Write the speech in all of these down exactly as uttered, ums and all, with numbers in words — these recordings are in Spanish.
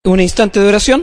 Un instante de oración.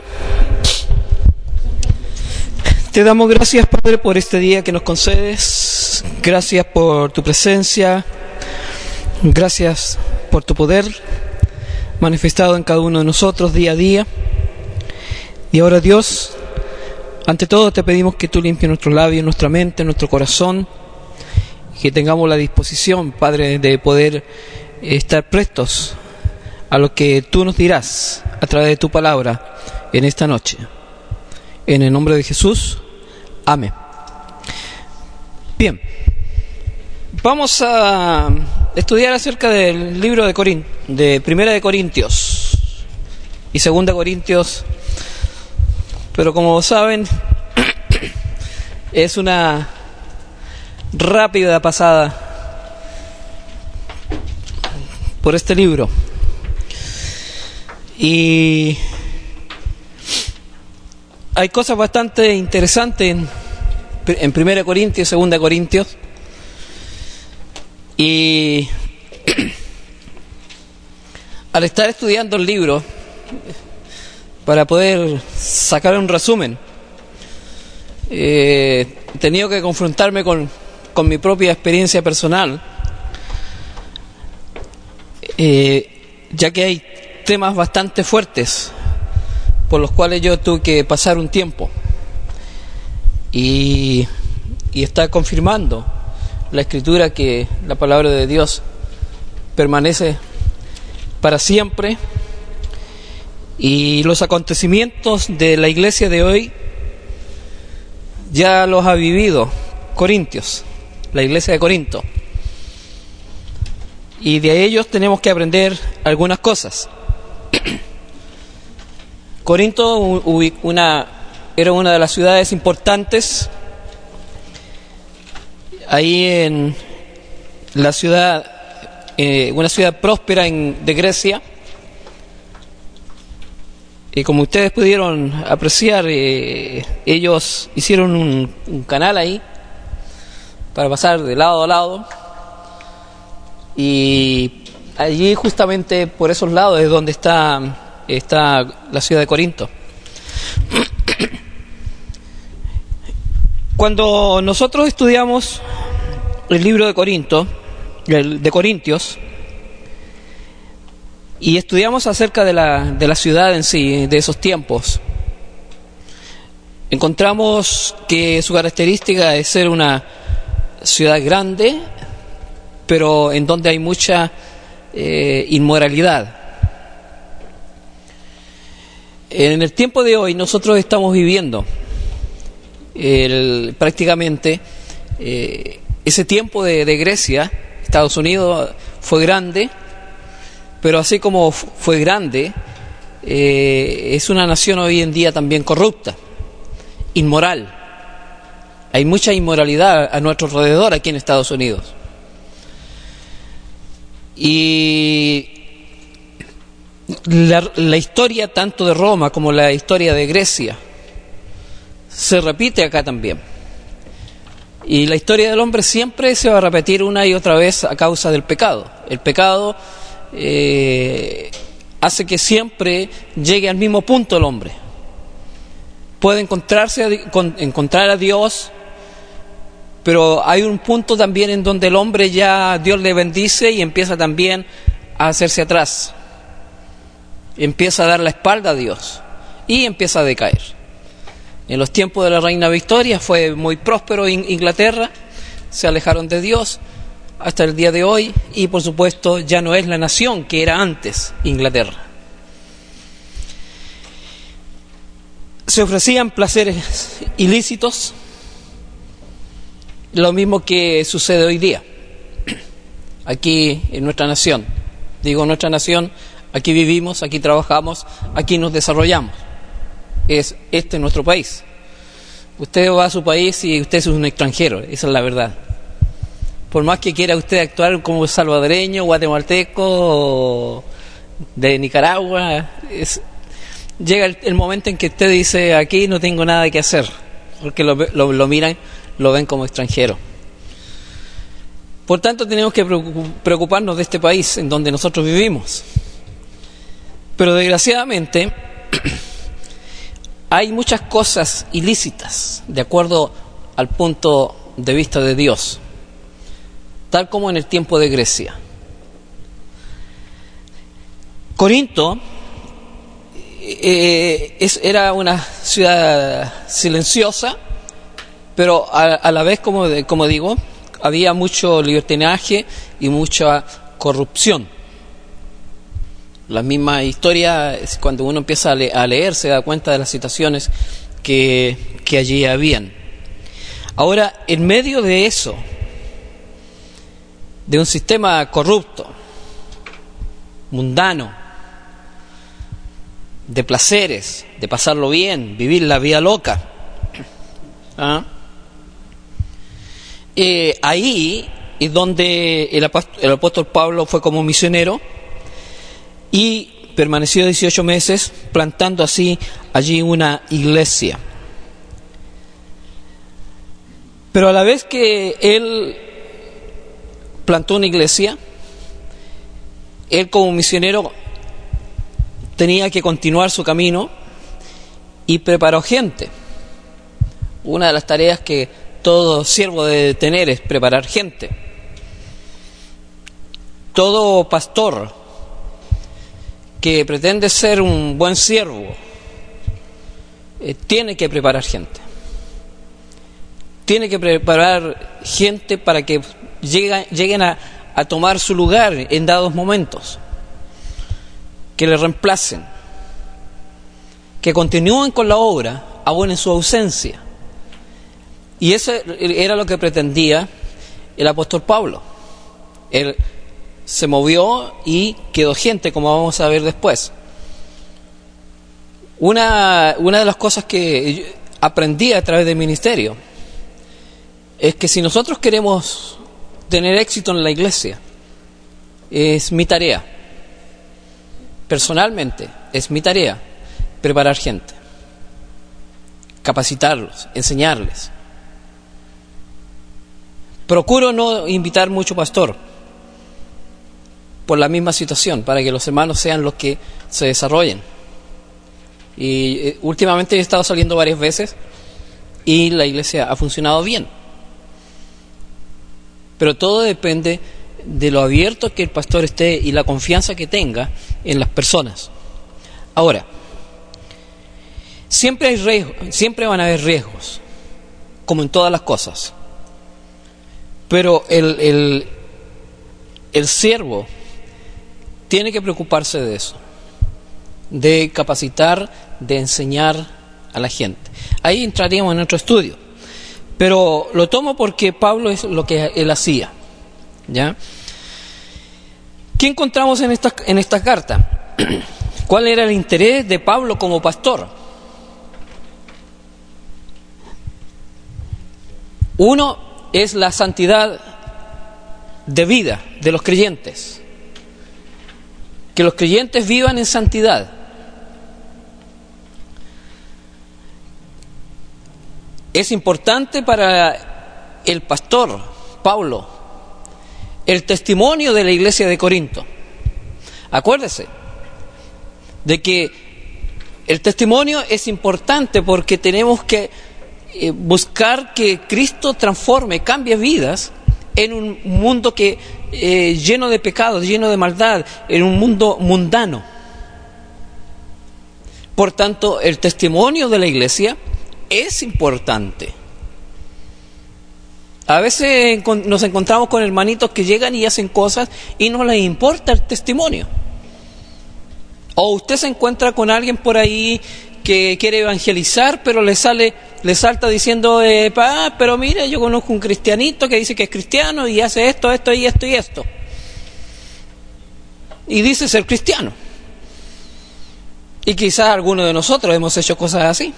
Te damos gracias, Padre, por este día que nos concedes. Gracias por tu presencia. Gracias por tu poder manifestado en cada uno de nosotros día a día. Y ahora, Dios, ante todo te pedimos que tú limpies nuestros labios, nuestra mente, nuestro corazón, que tengamos la disposición, Padre, de poder estar prestos a lo que tú nos dirás a través de tu palabra en esta noche. En el nombre de Jesús, amén. Bien, vamos a estudiar acerca del libro de Corín, de Primera de Corintios y Segunda Corintios, pero como saben, es una rápida pasada por este libro. Y hay cosas bastante interesantes en, en Primera Corintios y Segunda Corintios. Y al estar estudiando el libro, para poder sacar un resumen, eh, he tenido que confrontarme con, con mi propia experiencia personal, eh, ya que hay temas bastante fuertes por los cuales yo tuve que pasar un tiempo y, y está confirmando la Escritura que la palabra de Dios permanece para siempre, y los acontecimientos de la iglesia de hoy ya los ha vivido Corintios, la iglesia de Corinto, y de ellos tenemos que aprender algunas cosas. Corinto una, era una de las ciudades importantes ahí en la ciudad, eh, una ciudad próspera en, de Grecia. Y como ustedes pudieron apreciar, eh, ellos hicieron un, un canal ahí para pasar de lado a lado, y allí justamente por esos lados es donde está está la ciudad de Corinto. Cuando nosotros estudiamos el libro de Corinto, el de Corintios, y estudiamos acerca de la, de la ciudad en sí, de esos tiempos, encontramos que su característica es ser una ciudad grande, pero en donde hay mucha eh, inmoralidad. En el tiempo de hoy nosotros estamos viviendo el, prácticamente eh, ese tiempo de, de Grecia. Estados Unidos fue grande, pero así como fue grande, eh, es una nación hoy en día también corrupta, inmoral. Hay mucha inmoralidad a nuestro alrededor aquí en Estados Unidos. Y La, la historia tanto de Roma como la historia de Grecia se repite acá también, y la historia del hombre siempre se va a repetir una y otra vez a causa del pecado. El pecado eh, hace que siempre llegue al mismo punto el hombre. Puede encontrarse con, encontrar a Dios, pero hay un punto también en donde el hombre ya Dios le bendice y empieza también a hacerse atrás. Empieza a dar la espalda a Dios y empieza a decaer. En los tiempos de la reina Victoria fue muy próspero en Inglaterra, se alejaron de Dios hasta el día de hoy, y por supuesto ya no es la nación que era antes Inglaterra. Se ofrecían placeres ilícitos, lo mismo que sucede hoy día aquí en nuestra nación. Digo nuestra nación, aquí vivimos, aquí trabajamos, aquí nos desarrollamos. Es este nuestro país. Usted va a su país y usted es un extranjero, esa es la verdad. Por más que quiera usted actuar como salvadoreño, guatemalteco o de Nicaragua, es, llega el, el momento en que usted dice: aquí no tengo nada que hacer, porque lo, lo, lo miran, lo ven como extranjero. Por tanto, tenemos que preocuparnos de este país en donde nosotros vivimos. Pero desgraciadamente hay muchas cosas ilícitas, de acuerdo al punto de vista de Dios, tal como en el tiempo de Grecia. Corinto eh, es, era una ciudad silenciosa, pero a, a la vez, como, de, como digo, había mucho libertinaje y mucha corrupción. La misma historia, cuando uno empieza a, le, a leer, se da cuenta de las situaciones que, que allí habían. Ahora, en medio de eso, de un sistema corrupto, mundano, de placeres, de pasarlo bien, vivir la vida loca, ¿ah? eh, ahí es donde el apóstol, el apóstol Pablo fue como misionero y permaneció dieciocho meses plantando así allí una iglesia. Pero a la vez que él plantó una iglesia, él como misionero tenía que continuar su camino y preparó gente. Una de las tareas que todo siervo debe tener es preparar gente. Todo pastor que pretende ser un buen siervo eh, tiene que preparar gente. Tiene que preparar gente para que lleguen, lleguen a, a tomar su lugar en dados momentos, que le reemplacen, que continúen con la obra aún en su ausencia. Y eso era lo que pretendía el apóstol Pablo. Él se movió y quedó gente, como vamos a ver después. Una, una de las cosas que aprendí a través del ministerio es que si nosotros queremos tener éxito en la iglesia, es mi tarea, personalmente, es mi tarea preparar gente, capacitarlos, enseñarles. Procuro no invitar mucho pastor por la misma situación, para que los hermanos sean los que se desarrollen. Y eh, últimamente he estado saliendo varias veces y la iglesia ha funcionado bien. Pero todo depende de lo abierto que el pastor esté y la confianza que tenga en las personas. Ahora, siempre hay riesgos, siempre van a haber riesgos, como en todas las cosas. Pero el, el, el siervo tiene que preocuparse de eso, de capacitar, de enseñar a la gente. Ahí entraríamos en otro estudio, pero lo tomo porque Pablo es lo que él hacía, ¿ya? ¿Qué encontramos en esta, en esta carta? ¿Cuál era el interés de Pablo como pastor? Uno es la santidad de vida de los creyentes. Que los creyentes vivan en santidad. Es importante para el pastor Pablo el testimonio de la iglesia de Corinto. Acuérdese de que el testimonio es importante porque tenemos que eh, buscar que Cristo transforme, cambie vidas en un mundo que eh, lleno de pecados, lleno de maldad, en un mundo mundano. Por tanto, el testimonio de la iglesia es importante. A veces nos encontramos con hermanitos que llegan y hacen cosas y no les importa el testimonio. O usted se encuentra con alguien por ahí que quiere evangelizar, pero le sale, le salta diciendo, eh, ah, pero mire, yo conozco un cristianito que dice que es cristiano y hace esto, esto y esto y esto. Y dice ser cristiano. Y quizás algunos de nosotros hemos hecho cosas así.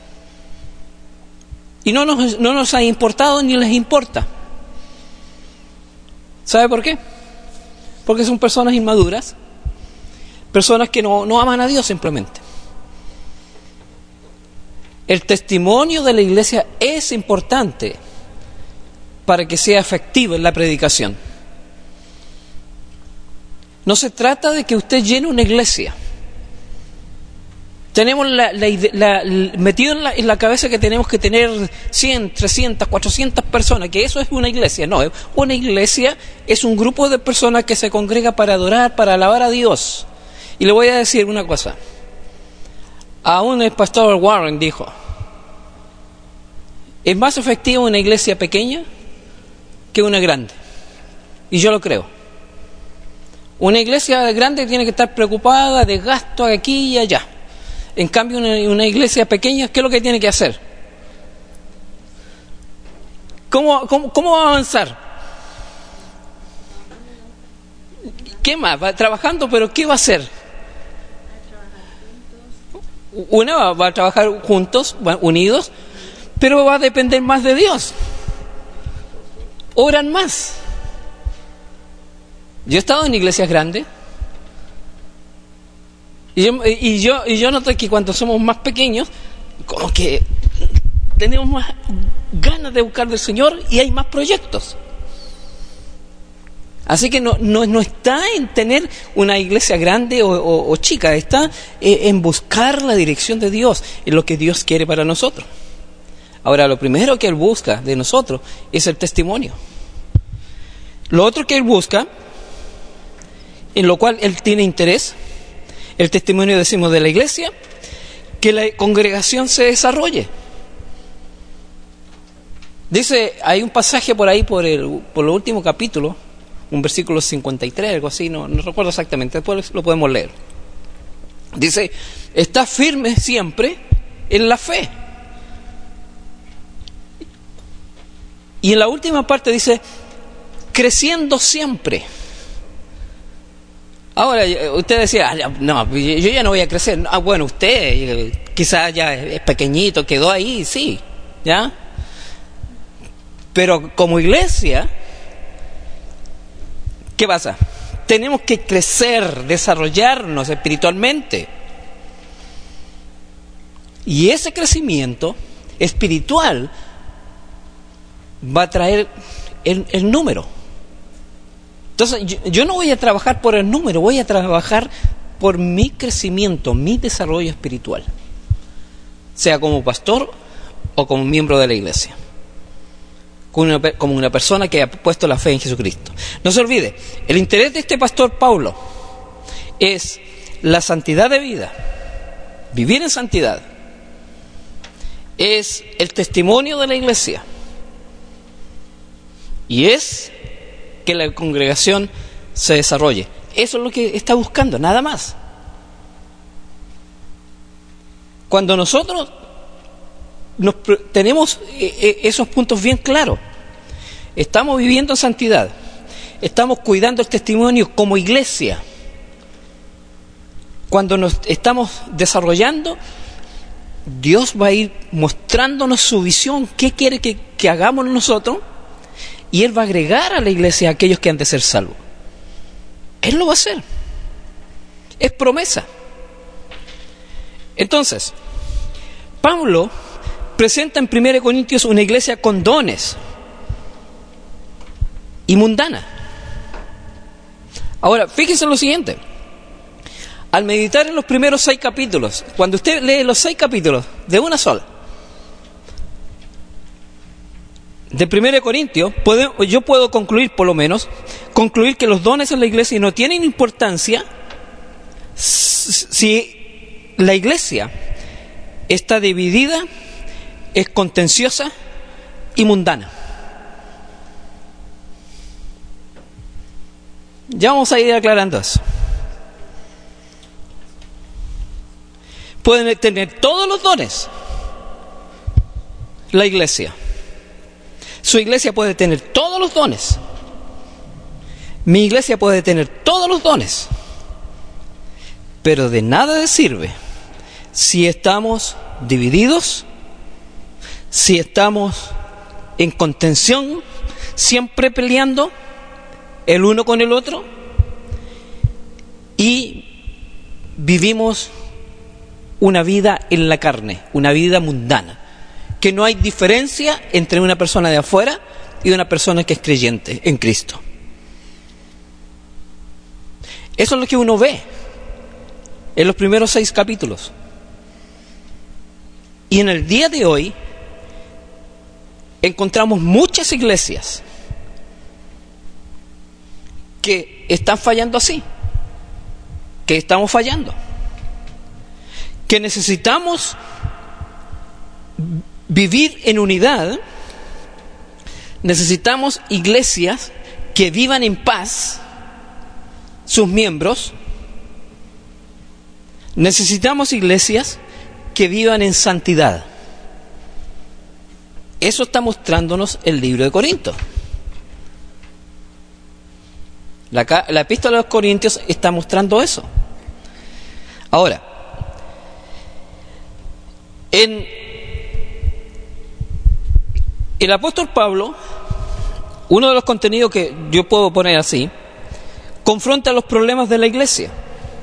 Y no nos, no nos ha importado ni les importa. ¿Sabe por qué? Porque son personas inmaduras, personas que no, no aman a Dios simplemente. El testimonio de la iglesia es importante para que sea efectivo en la predicación. No se trata de que usted llene una iglesia. Tenemos la, la, la, la, metido en la, en la cabeza que tenemos que tener cien, trescientas, cuatrocientas personas, que eso es una iglesia. No, una iglesia es un grupo de personas que se congrega para adorar, para alabar a Dios. Y le voy a decir una cosa. Aún el pastor Warren dijo, es más efectiva una iglesia pequeña que una grande. Y yo lo creo. Una iglesia grande tiene que estar preocupada de gasto aquí y allá. En cambio, una, una iglesia pequeña, ¿qué es lo que tiene que hacer? ¿Cómo, cómo, cómo va a avanzar? ¿Qué más? Va trabajando, pero ¿qué va a hacer? Una va, va a trabajar juntos, unidos, pero va a depender más de Dios. Oran más. Yo he estado en iglesias grandes. Y yo, y, yo, y yo noto que cuando somos más pequeños, como que tenemos más ganas de buscar del Señor y hay más proyectos. Así que no, no, no está en tener una iglesia grande o, o, o chica, está en buscar la dirección de Dios, en lo que Dios quiere para nosotros. Ahora, lo primero que Él busca de nosotros es el testimonio. Lo otro que Él busca, en lo cual Él tiene interés, el testimonio, decimos, de la iglesia, que la congregación se desarrolle. Dice, hay un pasaje por ahí, por el, por el último capítulo, un versículo cincuenta y tres, algo así, no, no recuerdo exactamente, después lo podemos leer. Dice, está firme siempre en la fe. Y en la última parte dice, creciendo siempre. Ahora, usted decía, no, yo ya no voy a crecer. Ah, bueno, usted quizás ya es pequeñito, quedó ahí, sí, ¿ya? Pero como iglesia, ¿qué pasa? Tenemos que crecer, desarrollarnos espiritualmente. Y ese crecimiento espiritual va a traer el, el número. Entonces, yo, yo no voy a trabajar por el número, voy a trabajar por mi crecimiento, mi desarrollo espiritual, sea como pastor o como miembro de la iglesia, como una, como una persona que ha puesto la fe en Jesucristo. No se olvide, el interés de este pastor Paulo es la santidad de vida, vivir en santidad, es el testimonio de la iglesia y es que la congregación se desarrolle. Eso es lo que está buscando, nada más. Cuando nosotros nos, tenemos esos puntos bien claros, estamos viviendo en santidad, estamos cuidando el testimonio como iglesia, cuando nos estamos desarrollando, Dios va a ir mostrándonos su visión, qué quiere que, que hagamos nosotros, y Él va a agregar a la iglesia a aquellos que han de ser salvos. Él lo va a hacer. Es promesa. Entonces, Pablo presenta en primera Corintios una iglesia con dones y mundana. Ahora, fíjense en lo siguiente. Al meditar en los primeros seis capítulos, cuando usted lee los seis capítulos de una sola, de primera Corintios, yo puedo concluir, por lo menos, concluir que los dones en la iglesia no tienen importancia si la iglesia está dividida, es contenciosa y mundana. Ya vamos a ir aclarando eso. Pueden tener todos los dones la iglesia. Su iglesia puede tener todos los dones. Mi iglesia puede tener todos los dones. Pero de nada le sirve si estamos divididos, si estamos en contención, siempre peleando el uno con el otro, y vivimos una vida en la carne, una vida mundana, que no hay diferencia entre una persona de afuera y una persona que es creyente en Cristo. Eso es lo que uno ve en los primeros seis capítulos. Y en el día de hoy encontramos muchas iglesias que están fallando así, que estamos fallando, que necesitamos vivir en unidad. Necesitamos iglesias que vivan en paz sus miembros. Necesitamos iglesias que vivan en santidad. Eso está mostrándonos el libro de Corintios. La, la epístola de los Corintios está mostrando eso. Ahora, en el apóstol Pablo, uno de los contenidos que yo puedo poner así, confronta los problemas de la iglesia.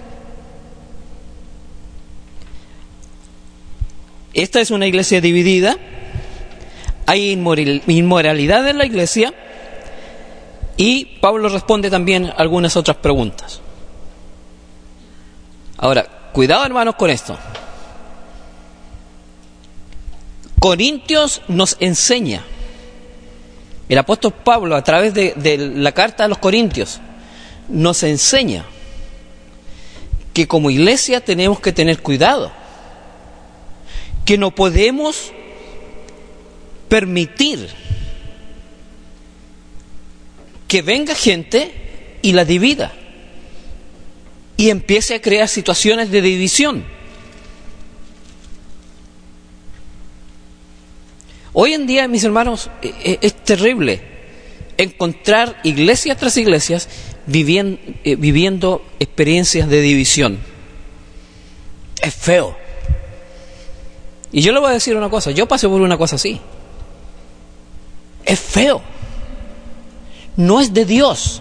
Esta es una iglesia dividida, hay inmoralidad en la iglesia, y Pablo responde también algunas otras preguntas. Ahora, cuidado hermanos con esto. Corintios nos enseña, el apóstol Pablo a través de, de la carta a los Corintios nos enseña que como iglesia tenemos que tener cuidado, que no podemos permitir que venga gente y la divida y empiece a crear situaciones de división. Hoy en día, mis hermanos, es, es terrible encontrar iglesias tras iglesias viviendo, eh, viviendo experiencias de división. Es feo. Y yo le voy a decir una cosa, yo pasé por una cosa así. Es feo. No es de Dios.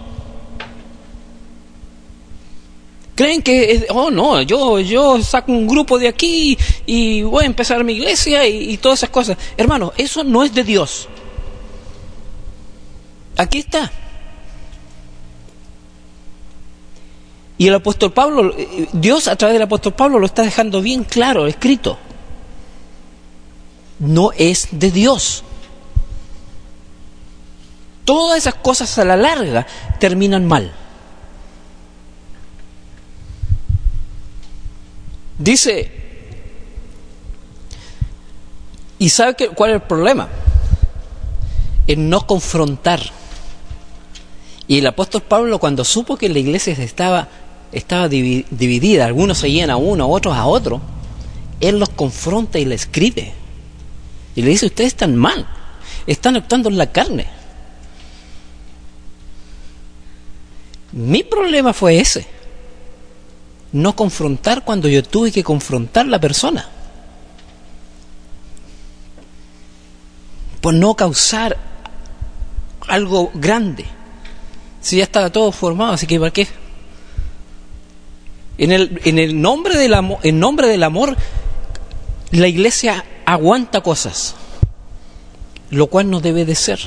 Creen que, es, oh no, yo, yo saco un grupo de aquí y voy a empezar mi iglesia y, y todas esas cosas. Hermano, eso no es de Dios. Aquí está. Y el apóstol Pablo, Dios a través del apóstol Pablo lo está dejando bien claro, escrito. No es de Dios. Todas esas cosas a la larga terminan mal. Dice, ¿y sabe qué, cuál es el problema? En no confrontar. Y el apóstol Pablo, cuando supo que la iglesia estaba, estaba dividida, algunos seguían a uno, otros a otro, él los confronta y le escribe. Y le dice, ustedes están mal, están actuando en la carne. Mi problema fue ese. No confrontar cuando yo tuve que confrontar la persona. Por no causar algo grande. Si ya estaba todo formado, así que ¿para qué? En el, en el nombre del amor, en nombre del amor, la iglesia aguanta cosas, lo cual no debe de ser.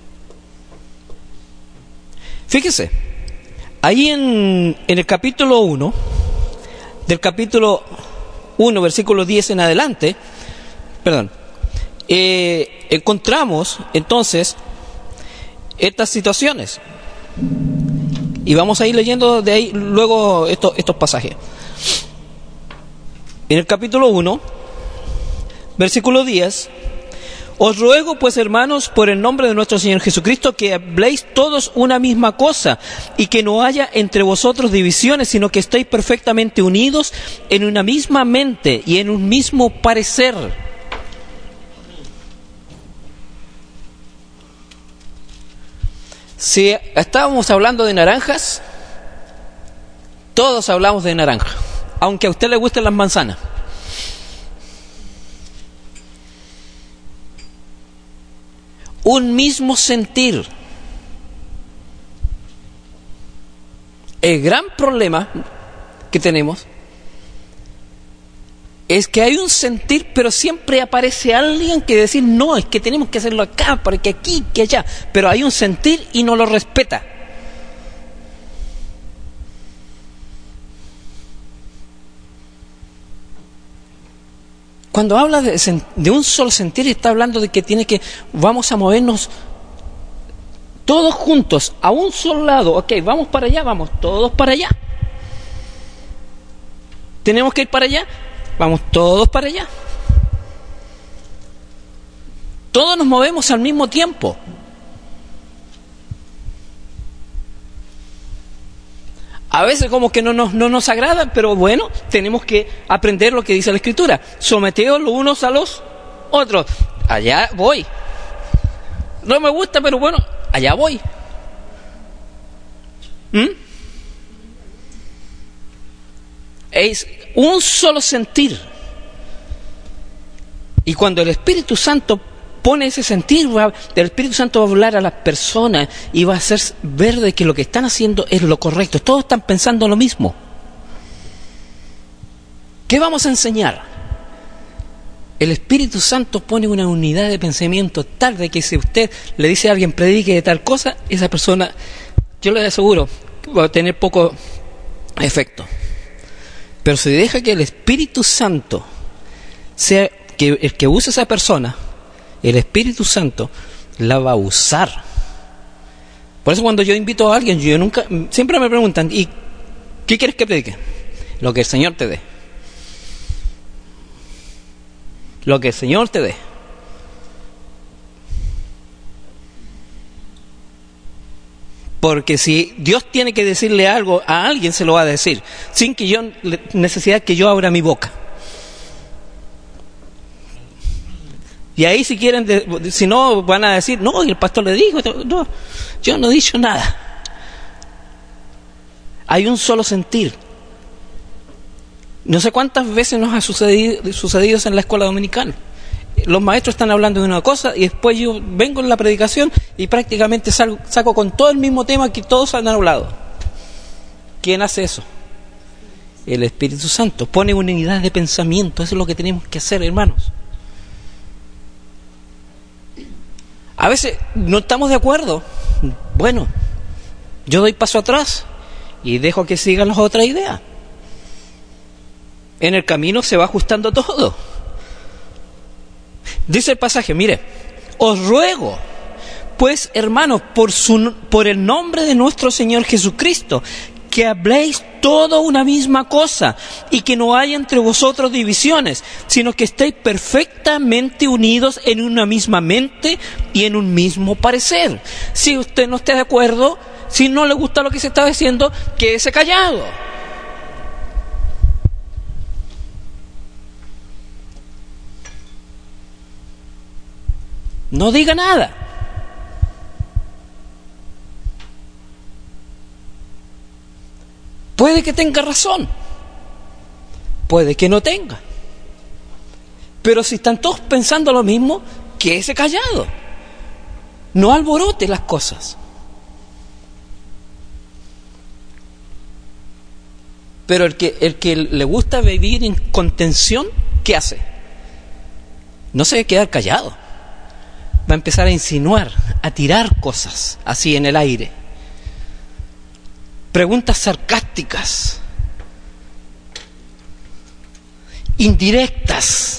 Fíjese, ahí en, en el capítulo uno, del capítulo uno, versículo diez en adelante, perdón, eh, encontramos entonces estas situaciones. Y vamos a ir leyendo de ahí luego estos, estos pasajes. En el capítulo uno, versículo diez, os ruego pues, hermanos, por el nombre de nuestro Señor Jesucristo, que habléis todos una misma cosa, y que no haya entre vosotros divisiones, sino que estéis perfectamente unidos en una misma mente y en un mismo parecer. Si estábamos hablando de naranjas, todos hablamos de naranja, aunque a usted le gusten las manzanas. Un mismo sentir. El gran problema que tenemos es que hay un sentir, pero siempre aparece alguien que decir, no, es que tenemos que hacerlo acá, porque aquí, que allá. Pero hay un sentir y no lo respeta. Cuando habla de, de un solo sentir, está hablando de que tiene que, vamos a movernos todos juntos, a un solo lado. Ok, vamos para allá, vamos todos para allá. ¿Tenemos que ir para allá? Vamos todos para allá. Todos nos movemos al mismo tiempo. A veces como que no nos, no nos agrada, pero bueno, tenemos que aprender lo que dice la Escritura. Someteos los unos a los otros. Allá voy. No me gusta, pero bueno, allá voy. ¿Mm? Es un solo sentir. Y cuando el Espíritu Santo pone ese sentir, va, el Espíritu Santo va a hablar a las personas y va a hacer ver de que lo que están haciendo es lo correcto. Todos están pensando lo mismo. ¿Qué vamos a enseñar? El Espíritu Santo pone una unidad de pensamiento tal de que si usted le dice a alguien predique de tal cosa, esa persona, yo le aseguro, va a tener poco efecto. Pero si deja que el Espíritu Santo sea que el que use esa persona, el Espíritu Santo la va a usar. Por eso cuando yo invito a alguien, yo nunca, siempre me preguntan, ¿y qué quieres que predique? Lo que el Señor te dé. Lo que el Señor te dé. Porque si Dios tiene que decirle algo a alguien, se lo va a decir, sin que yo necesidad que yo abra mi boca. Y ahí si quieren, de, si no, van a decir, no, el pastor le dijo, no, yo no he dicho nada. Hay un solo sentir. No sé cuántas veces nos ha sucedido, sucedido en la escuela dominicana. Los maestros están hablando de una cosa y después yo vengo en la predicación y prácticamente salgo, saco con todo el mismo tema que todos han hablado. ¿Quién hace eso? El Espíritu Santo. Pone una unidad de pensamiento. Eso es lo que tenemos que hacer, hermanos. A veces no estamos de acuerdo. Bueno, yo doy paso atrás y dejo que sigan las otras ideas. En el camino se va ajustando todo. Dice el pasaje, mire, os ruego, pues hermanos, por, su, por el nombre de nuestro Señor Jesucristo, que habléis todo una misma cosa y que no haya entre vosotros divisiones, sino que estéis perfectamente unidos en una misma mente y en un mismo parecer. Si usted no está de acuerdo, si no le gusta lo que se está diciendo, quédese callado. No diga nada. Puede que tenga razón, puede que no tenga. Pero si están todos pensando lo mismo, quédese callado. No alborote las cosas. Pero el que, el que le gusta vivir en contención, ¿qué hace? No se va a quedar callado. Va a empezar a insinuar, a tirar cosas así en el aire. Preguntas sarcásticas, indirectas.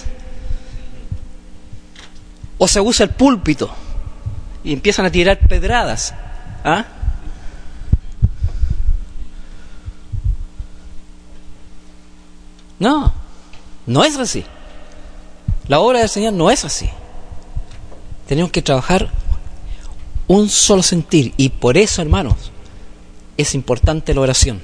O se usa el púlpito y empiezan a tirar pedradas. ¿Ah? No, no es así. La obra del Señor no es así. Tenemos que trabajar un solo sentir. Y por eso, hermanos, es importante la oración.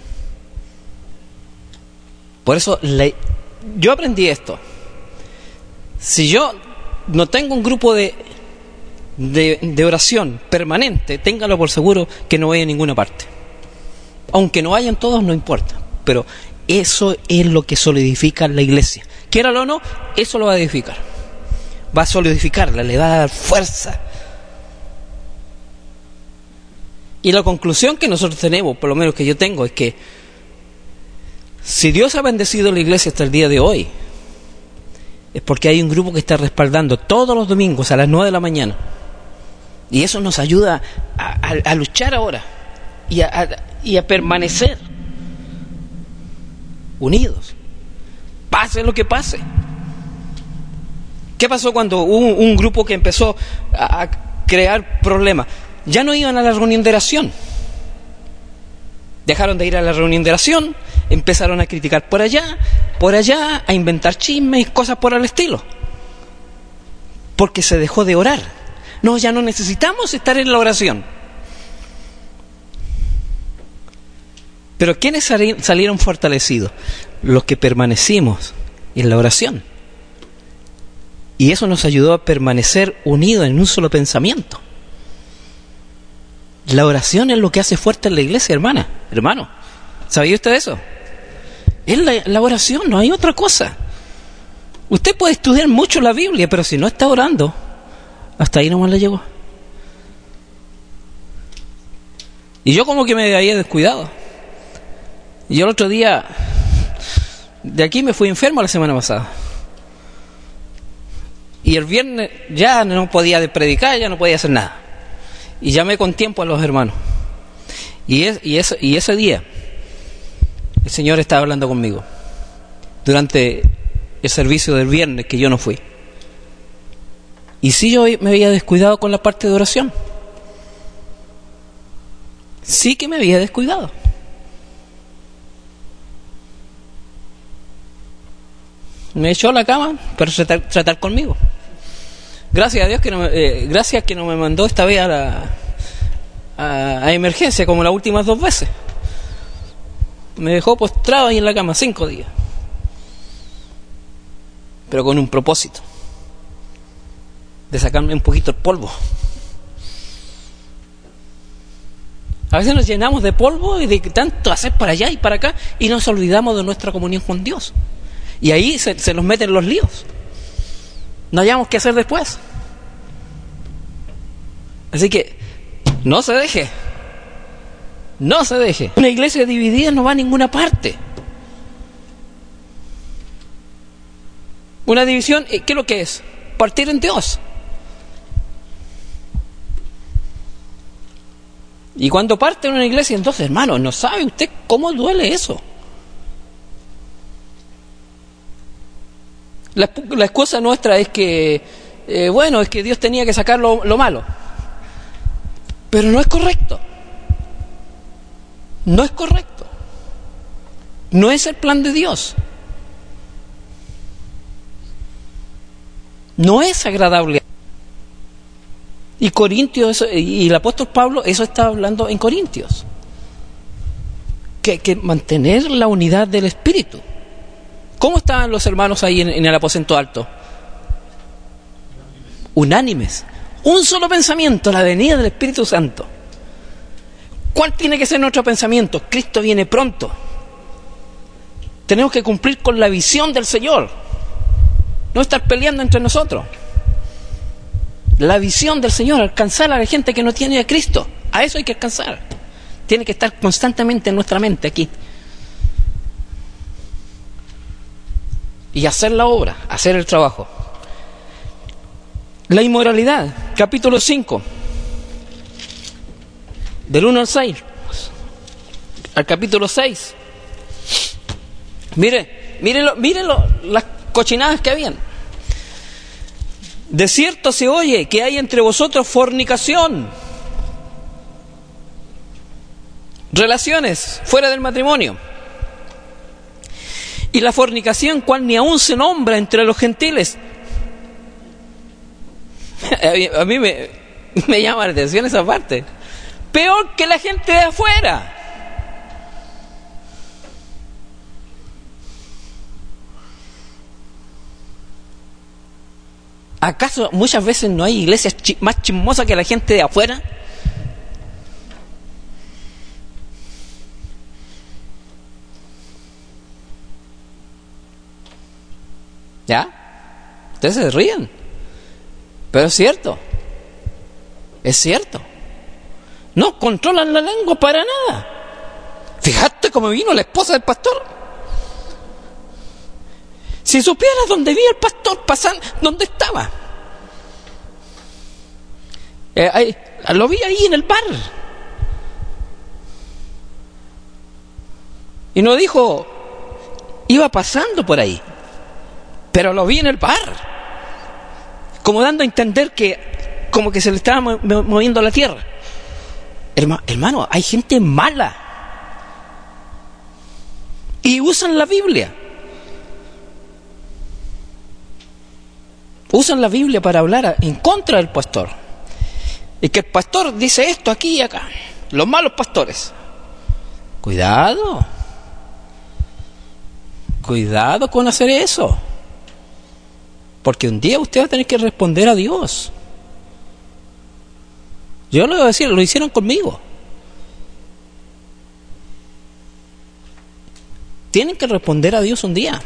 Por eso le, yo aprendí esto. Si yo no tengo un grupo de, de, de oración permanente, téngalo por seguro que no voy a ninguna parte. Aunque no vayan todos, no importa. Pero eso es lo que solidifica la iglesia. Quiéralo o no, eso lo va a edificar. Va a solidificarla, le va a dar fuerza. Y la conclusión que nosotros tenemos, por lo menos que yo tengo, es que si Dios ha bendecido la iglesia hasta el día de hoy, es porque hay un grupo que está respaldando todos los domingos a las nueve de la mañana. Y eso nos ayuda a, a, a luchar ahora y a, a, y a permanecer unidos. Pase lo que pase. ¿Qué pasó cuando hubo un, un grupo que empezó a, a crear problemas? Ya no iban a la reunión de oración. Dejaron de ir a la reunión de oración, empezaron a criticar por allá, por allá, a inventar chismes y cosas por el estilo. Porque se dejó de orar. No, ya no necesitamos estar en la oración. Pero ¿quiénes salieron fortalecidos? Los que permanecimos en la oración. Y eso nos ayudó a permanecer unidos en un solo pensamiento. La oración es lo que hace fuerte en la iglesia, hermana, hermano. ¿Sabía usted eso? Es la, la oración, no hay otra cosa. Usted puede estudiar mucho la Biblia, pero si no está orando, hasta ahí nomás le llegó. Y yo como que me había descuidado. Y yo el otro día, de aquí me fui enfermo la semana pasada. Y el viernes ya no podía predicar, ya no podía hacer nada. Y llamé con tiempo a los hermanos. Y, es, y, es, y ese día, el Señor estaba hablando conmigo. Durante el servicio del viernes que yo no fui. Y sí, yo me había descuidado con la parte de oración. Sí que me había descuidado. Me echó a la cama para tratar, tratar conmigo. Gracias a Dios que no me, eh, gracias que no me mandó esta vez a la a, a emergencia como las últimas dos veces. Me dejó postrado ahí en la cama cinco días. Pero con un propósito. De sacarme un poquito el polvo. A veces nos llenamos de polvo y de tanto hacer para allá y para acá y nos olvidamos de nuestra comunión con Dios. Y ahí se, se nos meten los líos. No hayamos qué hacer después. Así que no se deje. No se deje. Una iglesia dividida no va a ninguna parte. Una división, ¿qué es lo que es? Partir en Dios. Y cuando parte en una iglesia, entonces, hermano, ¿no sabe usted cómo duele eso? La, la excusa nuestra es que, eh, bueno, es que Dios tenía que sacar lo, lo malo. Pero no es correcto. No es correcto. No es el plan de Dios. No es agradable. Y Corintios, y el apóstol Pablo, eso está hablando en Corintios. Que, que mantener la unidad del Espíritu. ¿Cómo estaban los hermanos ahí en, en el aposento alto? Unánimes. Un solo pensamiento, la venida del Espíritu Santo. ¿Cuál tiene que ser nuestro pensamiento? Cristo viene pronto. Tenemos que cumplir con la visión del Señor. No estar peleando entre nosotros. La visión del Señor, alcanzar a la gente que no tiene a Cristo. A eso hay que alcanzar. Tiene que estar constantemente en nuestra mente aquí. Y hacer la obra, hacer el trabajo. La inmoralidad, capítulo cinco, del uno al seis, al capítulo seis. Mire, mire, lo, mire lo, las cochinadas que habían. De cierto se oye que hay entre vosotros fornicación, relaciones fuera del matrimonio. Y la fornicación, cual ni aún se nombra entre los gentiles. A mí me, me llama la atención esa parte. Peor que la gente de afuera. ¿Acaso muchas veces no hay iglesias chi- más chismosas que la gente de afuera? ¿Ya? Ustedes se ríen. Pero es cierto. Es cierto. No controlan la lengua para nada. Fíjate cómo vino la esposa del pastor. Si supieras dónde vi el pastor pasar, dónde estaba. Eh, ahí, lo vi ahí en el bar. Y no dijo, iba pasando por ahí. Pero lo vi en el bar. como dando a entender que como que se le estaba moviendo la tierra. Herma, hermano, hay gente mala y usan la Biblia. Usan la Biblia para hablar en contra del pastor. Y que el pastor dice esto aquí y acá. Los malos pastores. Cuidado. Cuidado con hacer eso. Porque un día usted va a tener que responder a Dios. Yo le voy a decir, lo hicieron conmigo. Tienen que responder a Dios un día.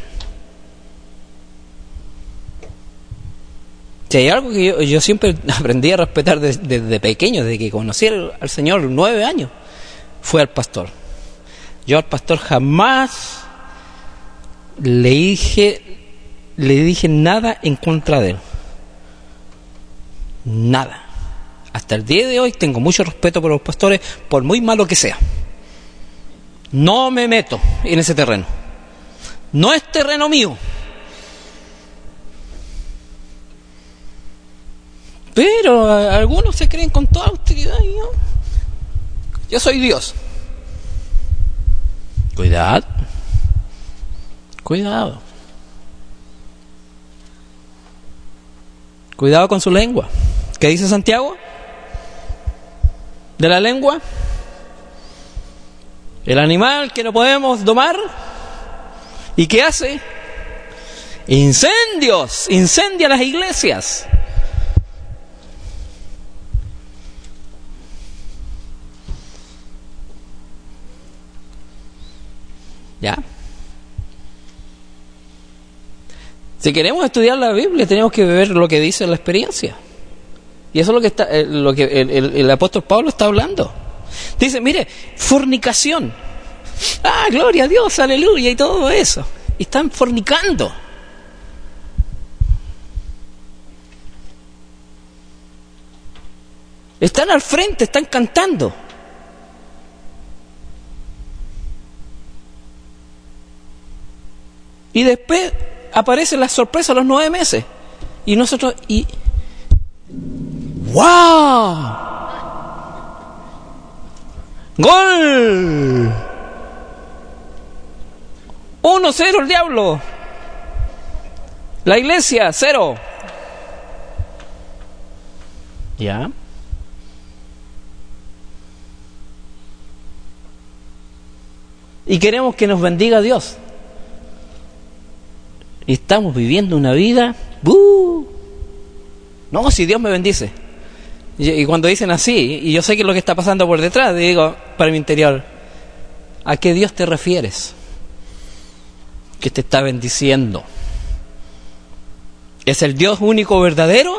Si hay algo que yo, yo siempre aprendí a respetar desde, desde pequeño, desde que conocí al, al Señor nueve años, fue al pastor. Yo al pastor jamás le dije, le dije nada en contra de él. Nada. Hasta el día de hoy tengo mucho respeto por los pastores, por muy malo que sea. No me meto en ese terreno. No es terreno mío. Pero algunos se creen con toda autoridad. Y yo, yo soy Dios. Cuidado. Cuidado. Cuidado con su lengua. ¿Qué dice Santiago? De la lengua. El animal que no podemos domar. ¿Y qué hace? Incendios. Incendia las iglesias. ¿Ya? Si queremos estudiar la Biblia, tenemos que ver lo que dice la experiencia. Y eso es lo que está, eh, lo que el, el, el apóstol Pablo está hablando. Dice, mire, fornicación. Ah, gloria a Dios, aleluya, y todo eso. Y están fornicando. Están al frente, están cantando. Y después aparece la sorpresa a los nueve meses. Y nosotros, y ¡wow! ¡Gol! uno cero el diablo. La iglesia, cero. ¿Ya? Y queremos que nos bendiga Dios. Y estamos viviendo una vida, ¡buh! No, si Dios me bendice. Y, y cuando dicen así, y yo sé que es lo que está pasando por detrás, digo, para mi interior, ¿a qué Dios te refieres? Que te está bendiciendo. ¿Es el Dios único verdadero?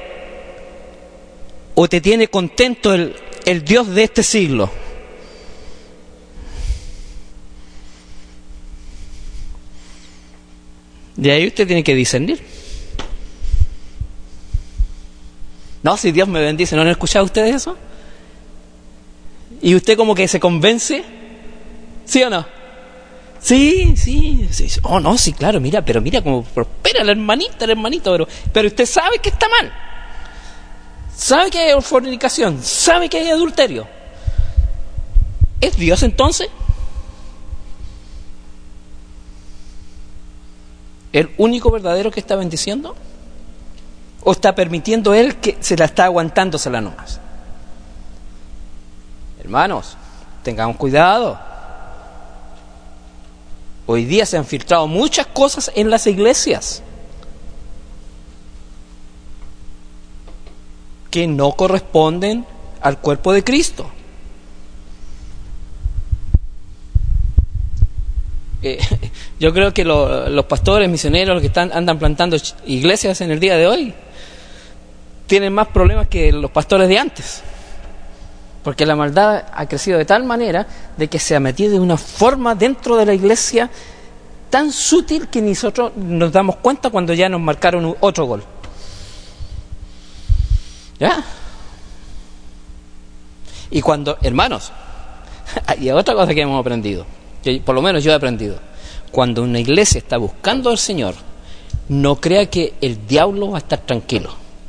¿O te tiene contento el, el Dios de este siglo? De ahí usted tiene que discernir. No, si Dios me bendice, ¿no han escuchado ustedes eso? Y usted como que se convence, ¿sí o no? Sí, sí, sí. Oh, no, sí, claro, mira, pero mira cómo prospera la hermanita, el hermanito, pero, pero usted sabe que está mal. Sabe que hay fornicación, sabe que hay adulterio. ¿Es Dios entonces el único verdadero que está bendiciendo? ¿O está permitiendo él que se la está aguantándosela nomás? Hermanos, tengamos cuidado. Hoy día se han filtrado muchas cosas en las iglesias que no corresponden al cuerpo de Cristo. Eh, yo creo que lo, los pastores, misioneros, los que están andan plantando iglesias en el día de hoy, tienen más problemas que los pastores de antes, porque la maldad ha crecido de tal manera de que se ha metido de una forma dentro de la iglesia tan sutil que nosotros nos damos cuenta cuando ya nos marcaron otro gol. ¿Ya? Y cuando, hermanos, hay otra cosa que hemos aprendido, que por lo menos yo he aprendido: cuando una iglesia está buscando al Señor, no crea que el diablo va a estar tranquilo.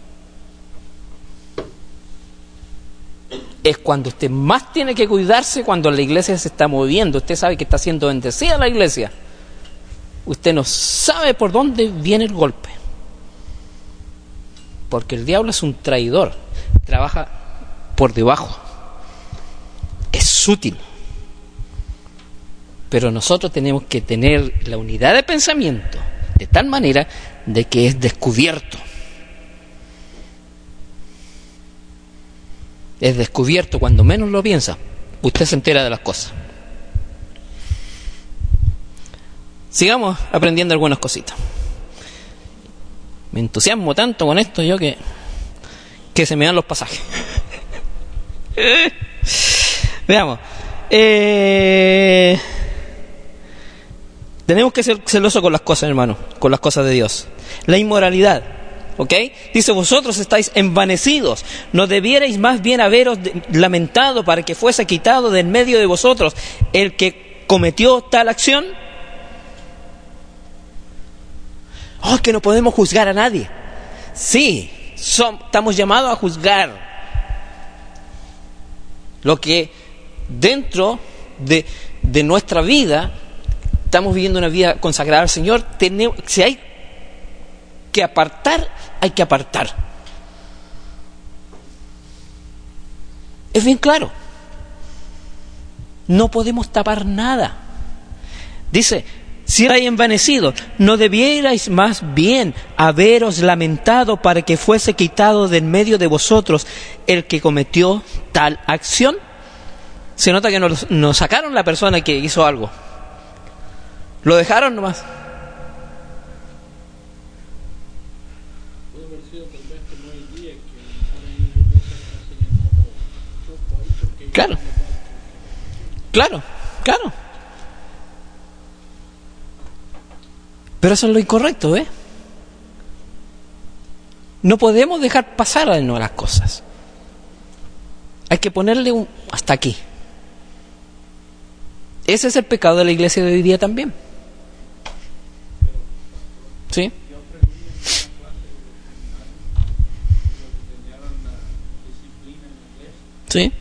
Es cuando usted más tiene que cuidarse, cuando la iglesia se está moviendo. Usted sabe que está siendo bendecida la iglesia. Usted no sabe por dónde viene el golpe. Porque el diablo es un traidor. Trabaja por debajo. Es sutil. Pero nosotros tenemos que tener la unidad de pensamiento de tal manera de que es descubierto. Es descubierto cuando menos lo piensa. Usted se entera de las cosas. Sigamos aprendiendo algunas cositas. Me entusiasmo tanto con esto yo que, que se me dan los pasajes. Veamos. Eh, tenemos que ser celosos con las cosas, hermano, con las cosas de Dios. La inmoralidad, ¿ok? Dice, vosotros estáis envanecidos. ¿No debierais más bien haberos lamentado para que fuese quitado de en medio de vosotros el que cometió tal acción? Oh, que no podemos juzgar a nadie. Sí, son, estamos llamados a juzgar lo que dentro de, de nuestra vida estamos viviendo una vida consagrada al Señor. Tenemos, si hay que apartar, hay que apartar. Es bien claro. No podemos tapar nada. Dice, si estáis envanecidos, ¿no debierais más bien haberos lamentado para que fuese quitado de en medio de vosotros el que cometió tal acción? Se nota que nos, nos sacaron la persona que hizo algo. Lo dejaron nomás. Claro, claro, claro. Pero eso es lo incorrecto, ¿eh? No podemos dejar pasar a no las cosas. Hay que ponerle un hasta aquí. Ese es el pecado de la iglesia de hoy día también. ¿Sí? ¿Sí?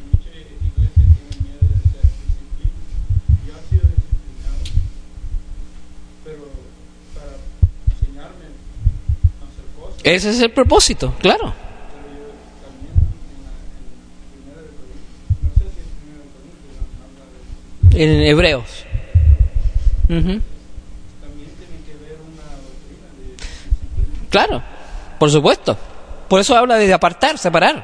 Ese es el propósito, claro. En Hebreos. Uh-huh. Claro, por supuesto. Por eso habla de apartar, separar.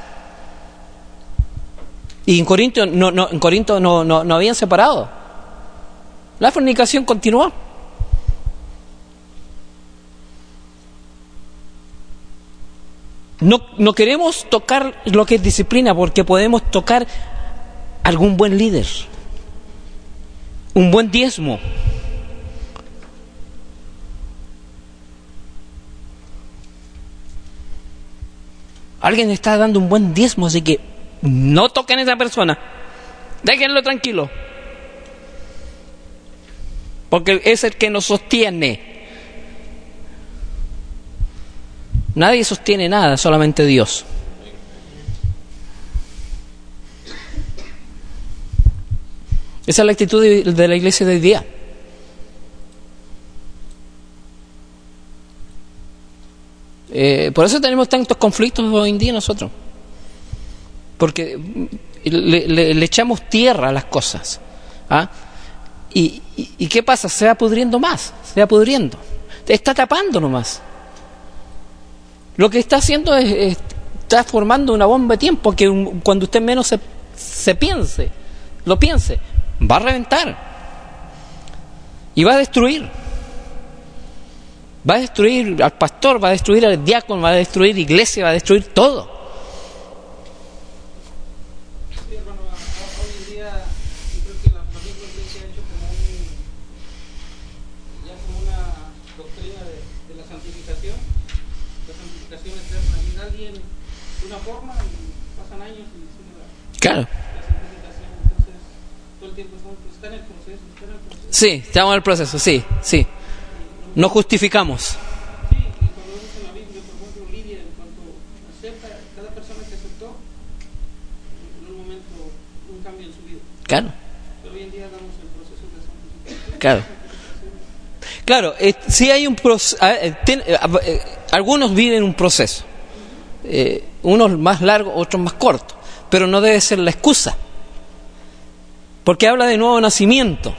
Y en Corinto no, no, en Corinto no, no, no habían separado. La fornicación continuó. No, no queremos tocar lo que es disciplina porque podemos tocar algún buen líder, un buen diezmo. Alguien está dando un buen diezmo, así que no toquen a esa persona, déjenlo tranquilo, porque es el que nos sostiene. Nadie sostiene nada, solamente Dios. Esa es la actitud de, de la iglesia de hoy día. Eh, por eso tenemos tantos conflictos hoy en día nosotros. Porque le, le, le echamos tierra a las cosas. ¿Ah? Y, y, ¿Y qué pasa? Se va pudriendo más, se va pudriendo. Está tapando nomás. Lo que está haciendo es, es está formando una bomba de tiempo que un, cuando usted menos se, se piense, lo piense, va a reventar y va a destruir. Va a destruir al pastor, va a destruir al diácono, va a destruir iglesia, va a destruir todo. Sí, hermano, hoy en día yo creo que la misma iglesia ha hecho como un, ya como una doctrina de, de la santificación, la santificación eterna. Y alguien de una forma y pasan años y sigue la, Claro. la santificación. Entonces, todo el tiempo estamos, está en el proceso, está en el proceso. Sí, estamos en el proceso, sí, sí. No justificamos. Sí, y cuando vemos en la Biblia, por ejemplo, Lidia, en cuanto acepta, cada persona que aceptó, momento un cambio en su vida. Claro. Pero hoy en día damos el proceso de santificación. Claro. Claro, eh, sí hay un proceso. Eh, eh, eh, algunos viven un proceso. Eh, unos más largos, otros más cortos. Pero no debe ser la excusa. Porque habla de nuevo nacimiento.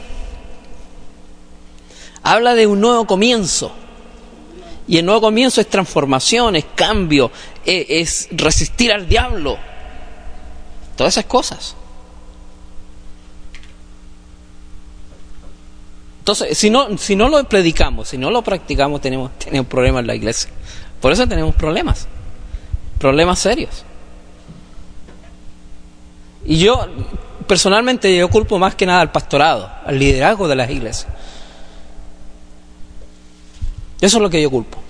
Habla de un nuevo comienzo. Y el nuevo comienzo es transformación, es cambio, es, es resistir al diablo. Todas esas cosas. Entonces, si no, si no lo predicamos, si no lo practicamos, tenemos, tenemos problemas en la iglesia. Por eso tenemos problemas. Problemas serios. Y yo, personalmente, yo culpo más que nada al pastorado, al liderazgo de las iglesias. Eso es lo que yo culpo.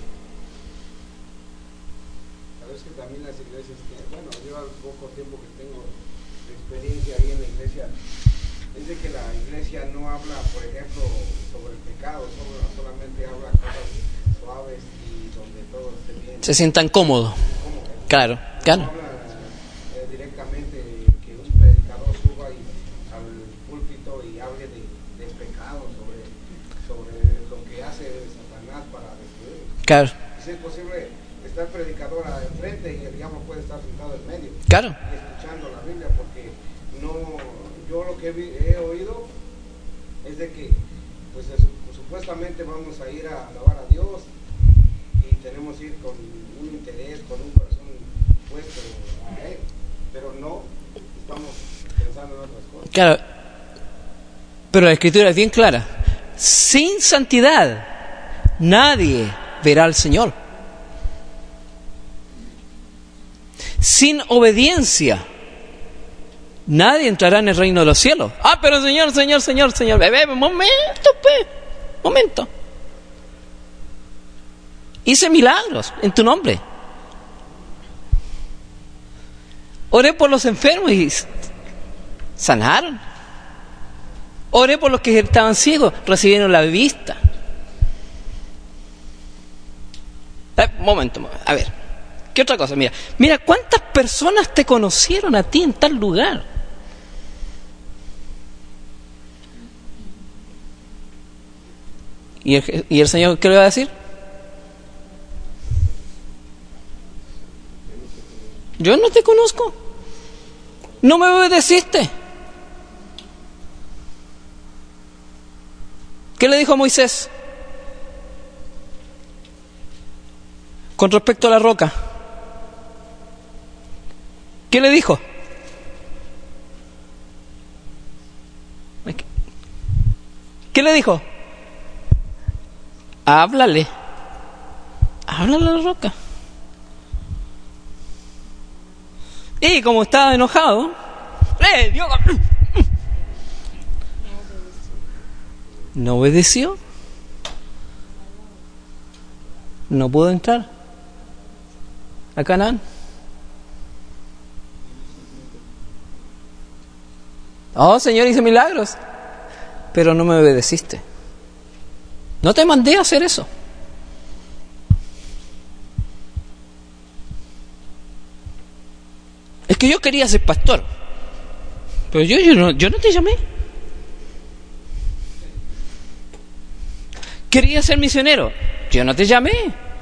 Sabes que también las iglesias, que, bueno, yo al poco tiempo que tengo de experiencia ahí en la iglesia, es de que la iglesia no habla, por ejemplo, sobre el pecado, solo, solamente habla cosas suaves y donde todo esté bien. Se sientan cómodos. Cómodo. Claro, claro. No habla eh, directamente que un predicador suba y, al púlpito y hable de, de pecado, sobre, sobre lo que hace Satanás para destruir. Claro. Y si es posible, está el predicador enfrente y el diablo puede estar sentado en medio. Claro. Y escuchando la Biblia, porque no, yo lo que he, he oído es de que pues es, supuestamente vamos a ir a alabar a Dios y tenemos que ir con un interés, con un corazón puesto a Él, pero no estamos pensando en otras cosas. Claro. Pero la Escritura es bien clara. Sin santidad nadie verá al Señor. Sin obediencia nadie entrará en el reino de los cielos. Ah, pero Señor, Señor, Señor, Señor. Bebé, momento, pues. Momento. Hice milagros en tu nombre. Oré por los enfermos y sanaron. Oré por los que estaban ciegos, recibieron la vista. Eh, momento, a ver, ¿qué otra cosa? Mira, mira cuántas personas te conocieron a ti en tal lugar. ¿Y el, y el Señor qué le va a decir? Yo no te conozco. No me obedeciste. ¿Qué le dijo a Moisés con respecto a la roca? ¿Qué le dijo? ¿Qué le dijo? Háblale. Háblale a la roca. Y como estaba enojado, ¡eh, Dios! No obedeció. No pudo entrar a Canaán. Oh, Señor, hice milagros, pero no me obedeciste. No te mandé a hacer eso. Es que yo quería ser pastor, pero yo, yo, no, yo no te llamé. Quería ser misionero, yo no te llamé.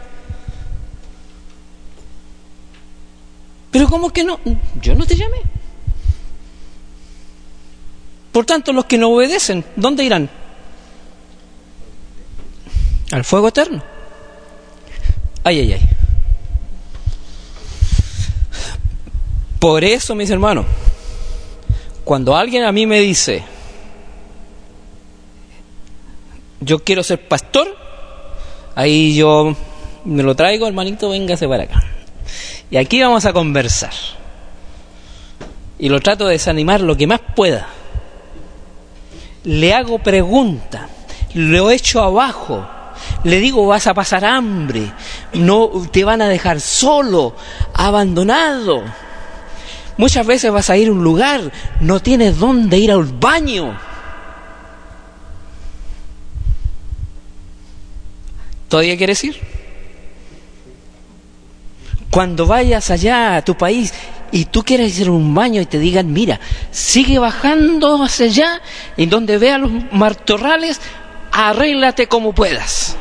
Pero ¿cómo que no? Yo no te llamé. Por tanto, los que no obedecen, ¿dónde irán? Al fuego eterno. Ay, ay, ay. Por eso, mis hermanos, cuando alguien a mí me dice, yo quiero ser pastor, ahí yo me lo traigo, hermanito, véngase para acá. Y aquí vamos a conversar. Y lo trato de desanimar lo que más pueda. Le hago preguntas, lo echo abajo, le digo vas a pasar hambre, no te van a dejar solo, abandonado. Muchas veces vas a ir a un lugar, no tienes dónde ir al baño. ¿Todavía quieres ir? Cuando vayas allá a tu país y tú quieres ir a un baño y te digan, mira, sigue bajando hacia allá, y donde veas los matorrales, arréglate como puedas.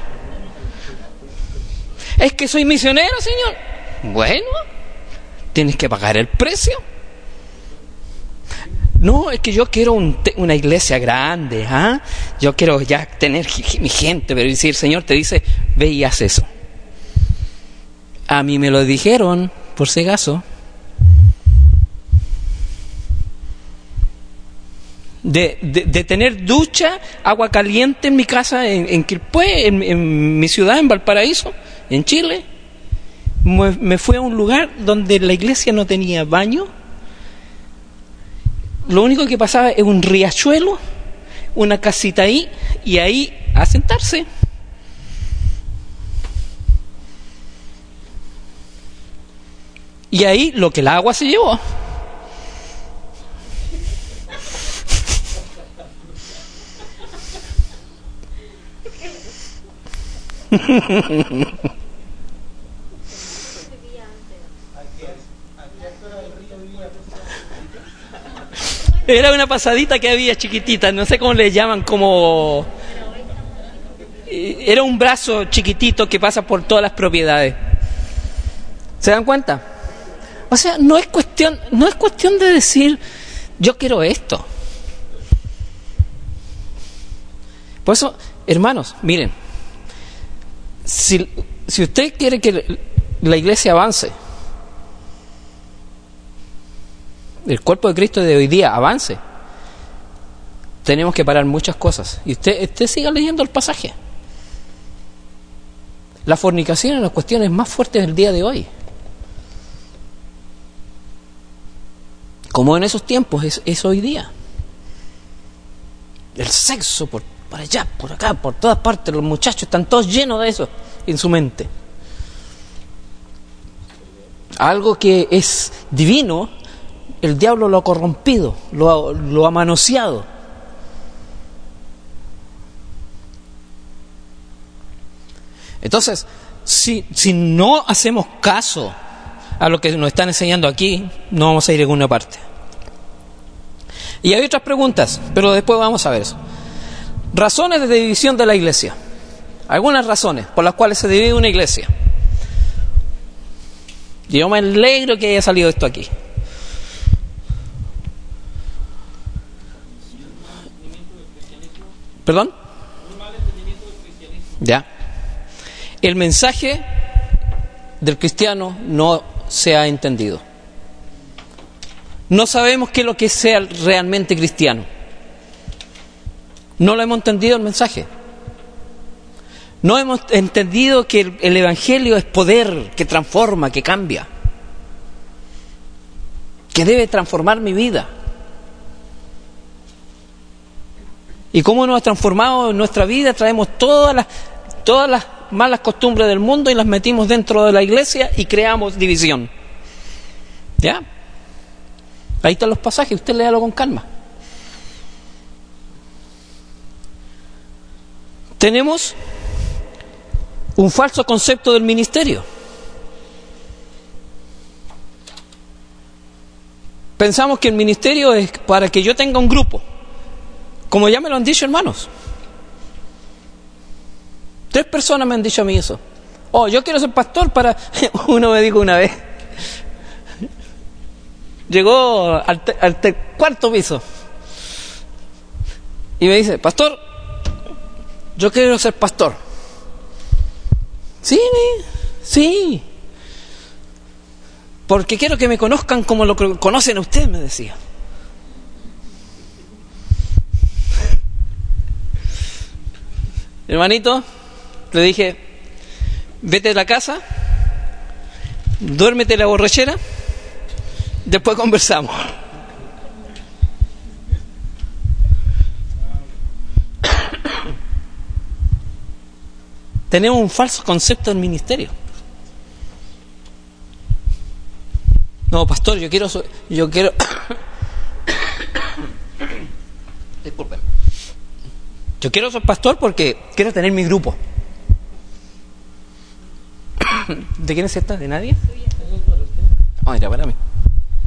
Es que soy misionero, Señor. Bueno, tienes que pagar el precio. No, es que yo quiero un, una iglesia grande, ¿ah? Yo quiero ya tener mi gente, pero si el Señor te dice, ve y haz eso. A mí me lo dijeron, por si acaso. De, de, de tener ducha, agua caliente en mi casa, en, en Quilpué, en, en mi ciudad, en Valparaíso, en Chile. Me, me fui a un lugar donde la iglesia no tenía baño. Lo único que pasaba es un riachuelo, una casita ahí, y ahí a sentarse. Y ahí lo que el agua se llevó. Era una pasadita que había chiquitita, no sé cómo le llaman, como... Era un brazo chiquitito que pasa por todas las propiedades. ¿Se dan cuenta? O sea, no es cuestión, no es cuestión de decir, yo quiero esto. Por eso, hermanos, miren, si, si usted quiere que la iglesia avance, el cuerpo de Cristo de hoy día avance, tenemos que parar muchas cosas. Y usted, usted siga leyendo el pasaje. La fornicación es una de las cuestiones más fuertes del día de hoy. Como en esos tiempos, es, es hoy día. El sexo por, por allá, por acá, por todas partes. Los muchachos están todos llenos de eso en su mente. Algo que es divino, el diablo lo ha corrompido, lo ha, lo ha manoseado. Entonces, si, si no hacemos caso a lo que nos están enseñando aquí, no vamos a ir a ninguna parte. Y hay otras preguntas, pero después vamos a ver eso. Razones de división de la iglesia. Algunas razones por las cuales se divide una iglesia. Y yo me alegro que haya salido esto aquí. ¿Perdón? Ya. El mensaje del cristiano no se ha entendido. No sabemos qué es lo que sea realmente cristiano. No lo hemos entendido el mensaje. No hemos entendido que el, el evangelio es poder que transforma, que cambia, que debe transformar mi vida. Y cómo nos ha transformado en nuestra vida, traemos todas las, todas las malas costumbres del mundo y las metimos dentro de la iglesia y creamos división. ¿Ya? Ahí están los pasajes, usted léalo con calma. Tenemos un falso concepto del ministerio. Pensamos que el ministerio es para que yo tenga un grupo. Como ya me lo han dicho, hermanos. Tres personas me han dicho a mí eso. Oh, yo quiero ser pastor para... Uno me dijo una vez. Llegó al, te, al te, cuarto piso. Y me dice, pastor, yo quiero ser pastor. Sí, sí. Porque quiero que me conozcan como lo conocen a usted, me decía. Hermanito, le dije, vete de la casa, duérmete la borrachera, después conversamos. Tenemos un falso concepto del ministerio. No, pastor, yo quiero, yo quiero, disculpen, yo quiero ser pastor porque quiero tener mi grupo. ¿De quién es esta? ¿De nadie? Oh, mira, para mí.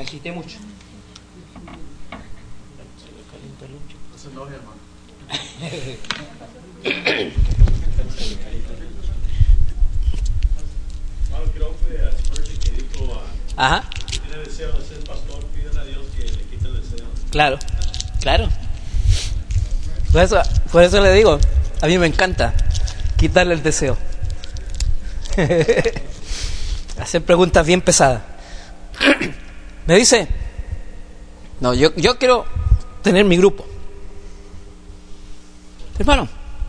agité mucho. Ajá. Tiene deseo de ser pastor, pídele a Dios que le quite el deseo. Claro, claro. Por eso, por eso le digo, a mí me encanta quitarle el deseo. Hacer preguntas bien pesadas. Me dice, no, yo, yo quiero tener mi grupo. Hermano,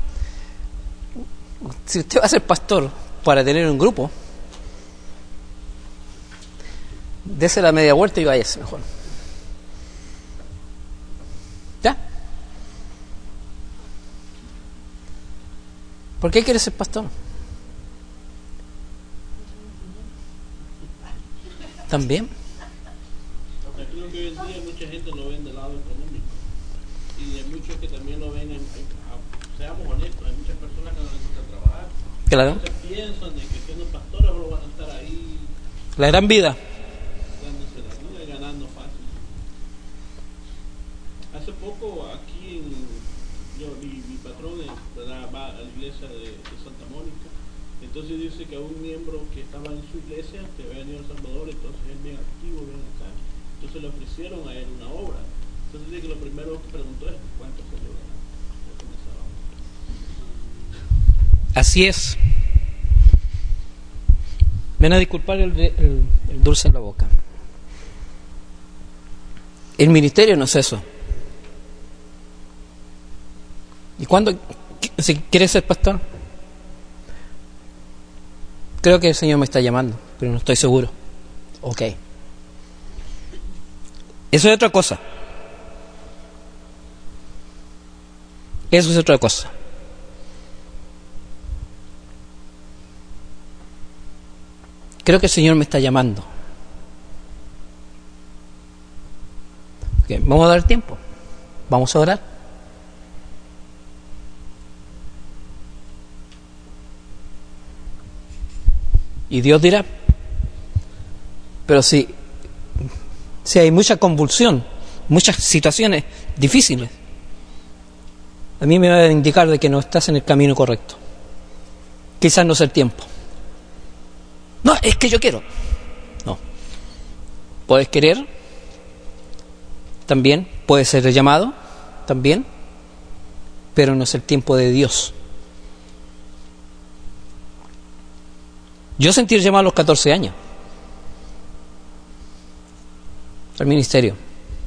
si usted va a ser pastor para tener un grupo, dese la media vuelta y váyase mejor. ¿Ya? ¿Por qué quiere ser pastor? También. Yo creo que hoy en día mucha gente lo ven del lado económico. Y hay muchos que también lo ven, en, en, seamos honestos, hay muchas personas que no les gusta trabajar. Claro. Entonces piensan de que siendo pastores solo van a estar ahí La gran vida. dándose la vida y ganando fácil. Hace poco aquí en, yo, mi, mi patrón es, ¿verdad? Va a la iglesia de, de Santa Mónica. Entonces dice que a un miembro que estaba en su iglesia, que había venido a El Salvador, entonces es bien activo, bien acá. Entonces le ofrecieron a él una obra. Entonces dice que lo primero que preguntó es cuánto se le da. Así es. Me van a disculpar el, el, el dulce en la boca. El ministerio no es eso. ¿Y cuándo? Si quieres ser pastor, creo que el Señor me está llamando, pero no estoy seguro. Ok. Eso es otra cosa. Eso es otra cosa. Creo que el Señor me está llamando. Okay, vamos a dar tiempo. Vamos a orar. Y Dios dirá. Pero si, si hay mucha convulsión, muchas situaciones difíciles, a mí me va a indicar de que no estás en el camino correcto. Quizás no sea el tiempo. No, es que yo quiero. No. Puedes querer, también. Puede ser llamado, también. Pero no es el tiempo de Dios. Yo sentí el llamado a los catorce años. Al ministerio.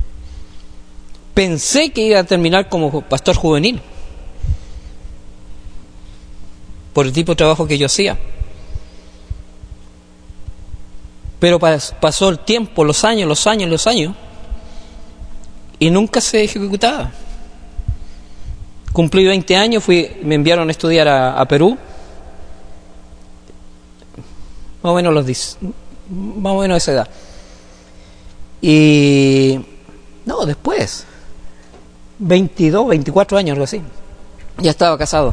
Pensé que iba a terminar como pastor juvenil. Por el tipo de trabajo que yo hacía. Pero pasó el tiempo, los años, los años, los años, y nunca se ejecutaba. Cumplí veinte años, fui, me enviaron a estudiar a, a Perú, más o menos los diez, más o menos a esa edad. Y no, después, veintidós, veinticuatro años, algo así, ya estaba casado.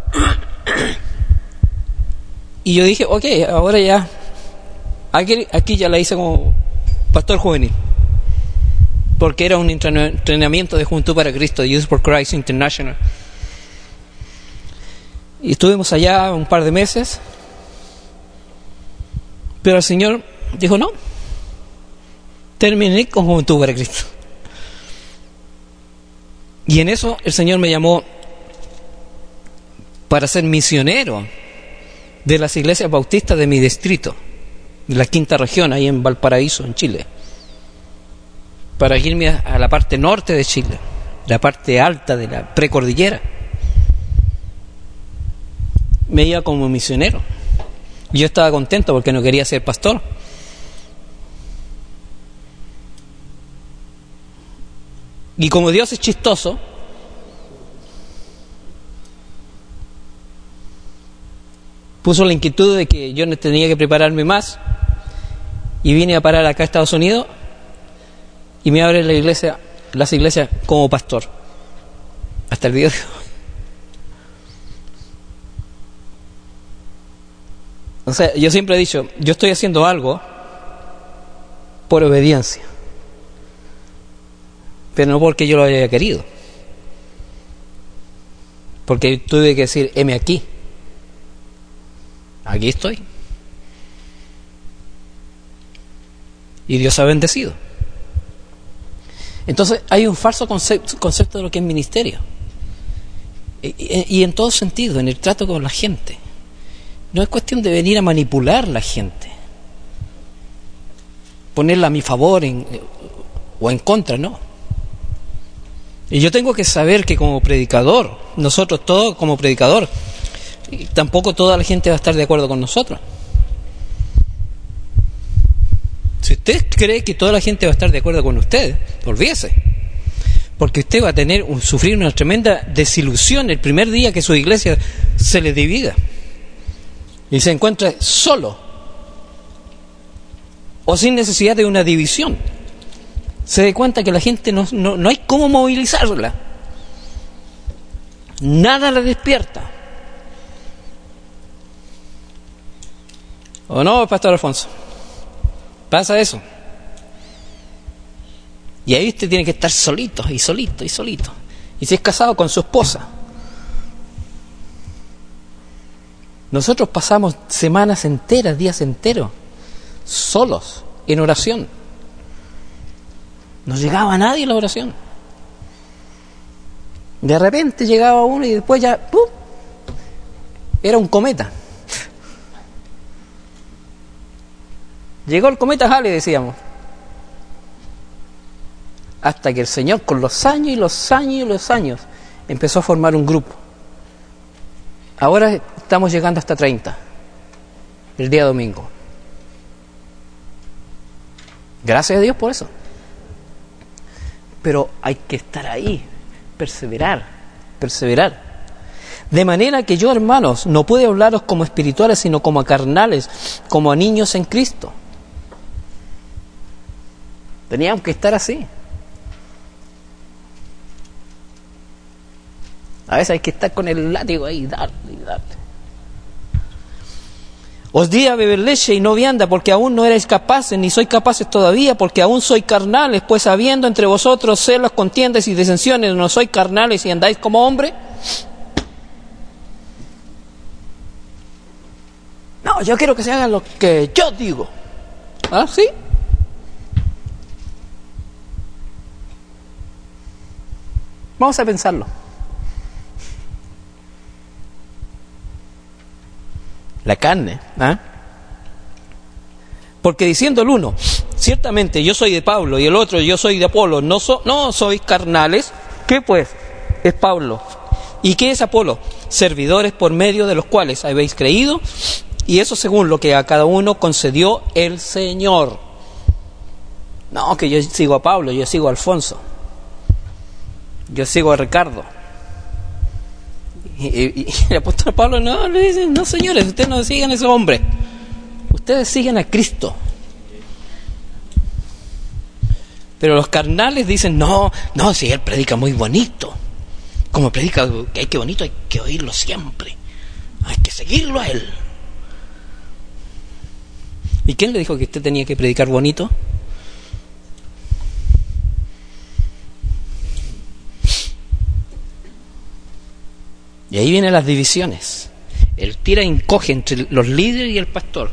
Y yo dije, ok, ahora ya. Aquí, aquí ya la hice como pastor juvenil, porque era un entrenamiento de Juventud para Cristo, Youth for Christ International, y estuvimos allá un par de meses, pero el Señor dijo no, terminé con Juventud para Cristo. Y en eso el Señor me llamó para ser misionero de las iglesias bautistas de mi distrito, de la quinta región, ahí en Valparaíso, en Chile, para irme a la parte norte de Chile, la parte alta de la precordillera. Me iba como misionero. Yo estaba contento porque no quería ser pastor. Y como Dios es chistoso, puso la inquietud de que yo tenía que prepararme más, y vine a parar acá a Estados Unidos y me abre la iglesia, las iglesias como pastor hasta el día de hoy. O sea, yo siempre he dicho, yo estoy haciendo algo por obediencia. pero no porque yo lo haya querido. Porque tuve que decir, heme aquí. Aquí estoy. Y Dios ha bendecido. Entonces hay un falso concepto, concepto de lo que es ministerio. Y, y, y en todo sentido, en el trato con la gente. No es cuestión de venir a manipular a la gente. Ponerla a mi favor en, o en contra, no. Y yo tengo que saber que como predicador, nosotros todos como predicador, tampoco toda la gente va a estar de acuerdo con nosotros. Si usted cree que toda la gente va a estar de acuerdo con usted, olvídese. Porque usted va a tener un, sufrir una tremenda desilusión el primer día que su iglesia se le divida y se encuentre solo o sin necesidad de una división. Se dé cuenta que la gente no, no, no hay cómo movilizarla. Nada la despierta. ¿O no, Pastor Alfonso? Pasa eso. Y ahí usted tiene que estar solito y solito y solito. Y si es casado con su esposa. Nosotros pasamos semanas enteras, días enteros, solos, en oración. No llegaba nadie a la oración. De repente llegaba uno y después ya, ¡pum!, era un cometa. Llegó el cometa Halley, decíamos. Hasta que el Señor, con los años y los años y los años, empezó a formar un grupo. Ahora estamos llegando hasta treinta, el día domingo. Gracias a Dios por eso. Pero hay que estar ahí, perseverar, perseverar. De manera que yo, hermanos, no puedo hablaros como espirituales, sino como a carnales, como a niños en Cristo. Teníamos que estar así. A veces hay que estar con el látigo ahí, darle y darle. Os di a beber leche y no vianda, porque aún no erais capaces, ni sois capaces todavía, porque aún sois carnales, pues habiendo entre vosotros celos, contiendas y disensiones, no sois carnales y andáis como hombres. No, yo quiero que se haga lo que yo digo. ¿Ah, sí? Vamos a pensarlo. La carne, ¿ah? Porque diciendo el uno, ciertamente yo soy de Pablo, y el otro, yo soy de Apolo, no, so, no sois carnales. ¿Qué pues es Pablo? ¿Y qué es Apolo? Servidores por medio de los cuales habéis creído, y eso según lo que a cada uno concedió el Señor. No, que yo sigo a Pablo, yo sigo a Alfonso, yo sigo a Ricardo. Y, y, y el apóstol Pablo no le dice, no señores, ustedes no siguen a ese hombre, ustedes siguen a Cristo. Pero los carnales dicen, no, no, si él predica muy bonito, como predica que hay que bonito, hay que oírlo siempre, hay que seguirlo a él. ¿Y quién le dijo que usted tenía que predicar bonito? Y ahí vienen las divisiones. El tira y encoge entre los líderes y el pastor.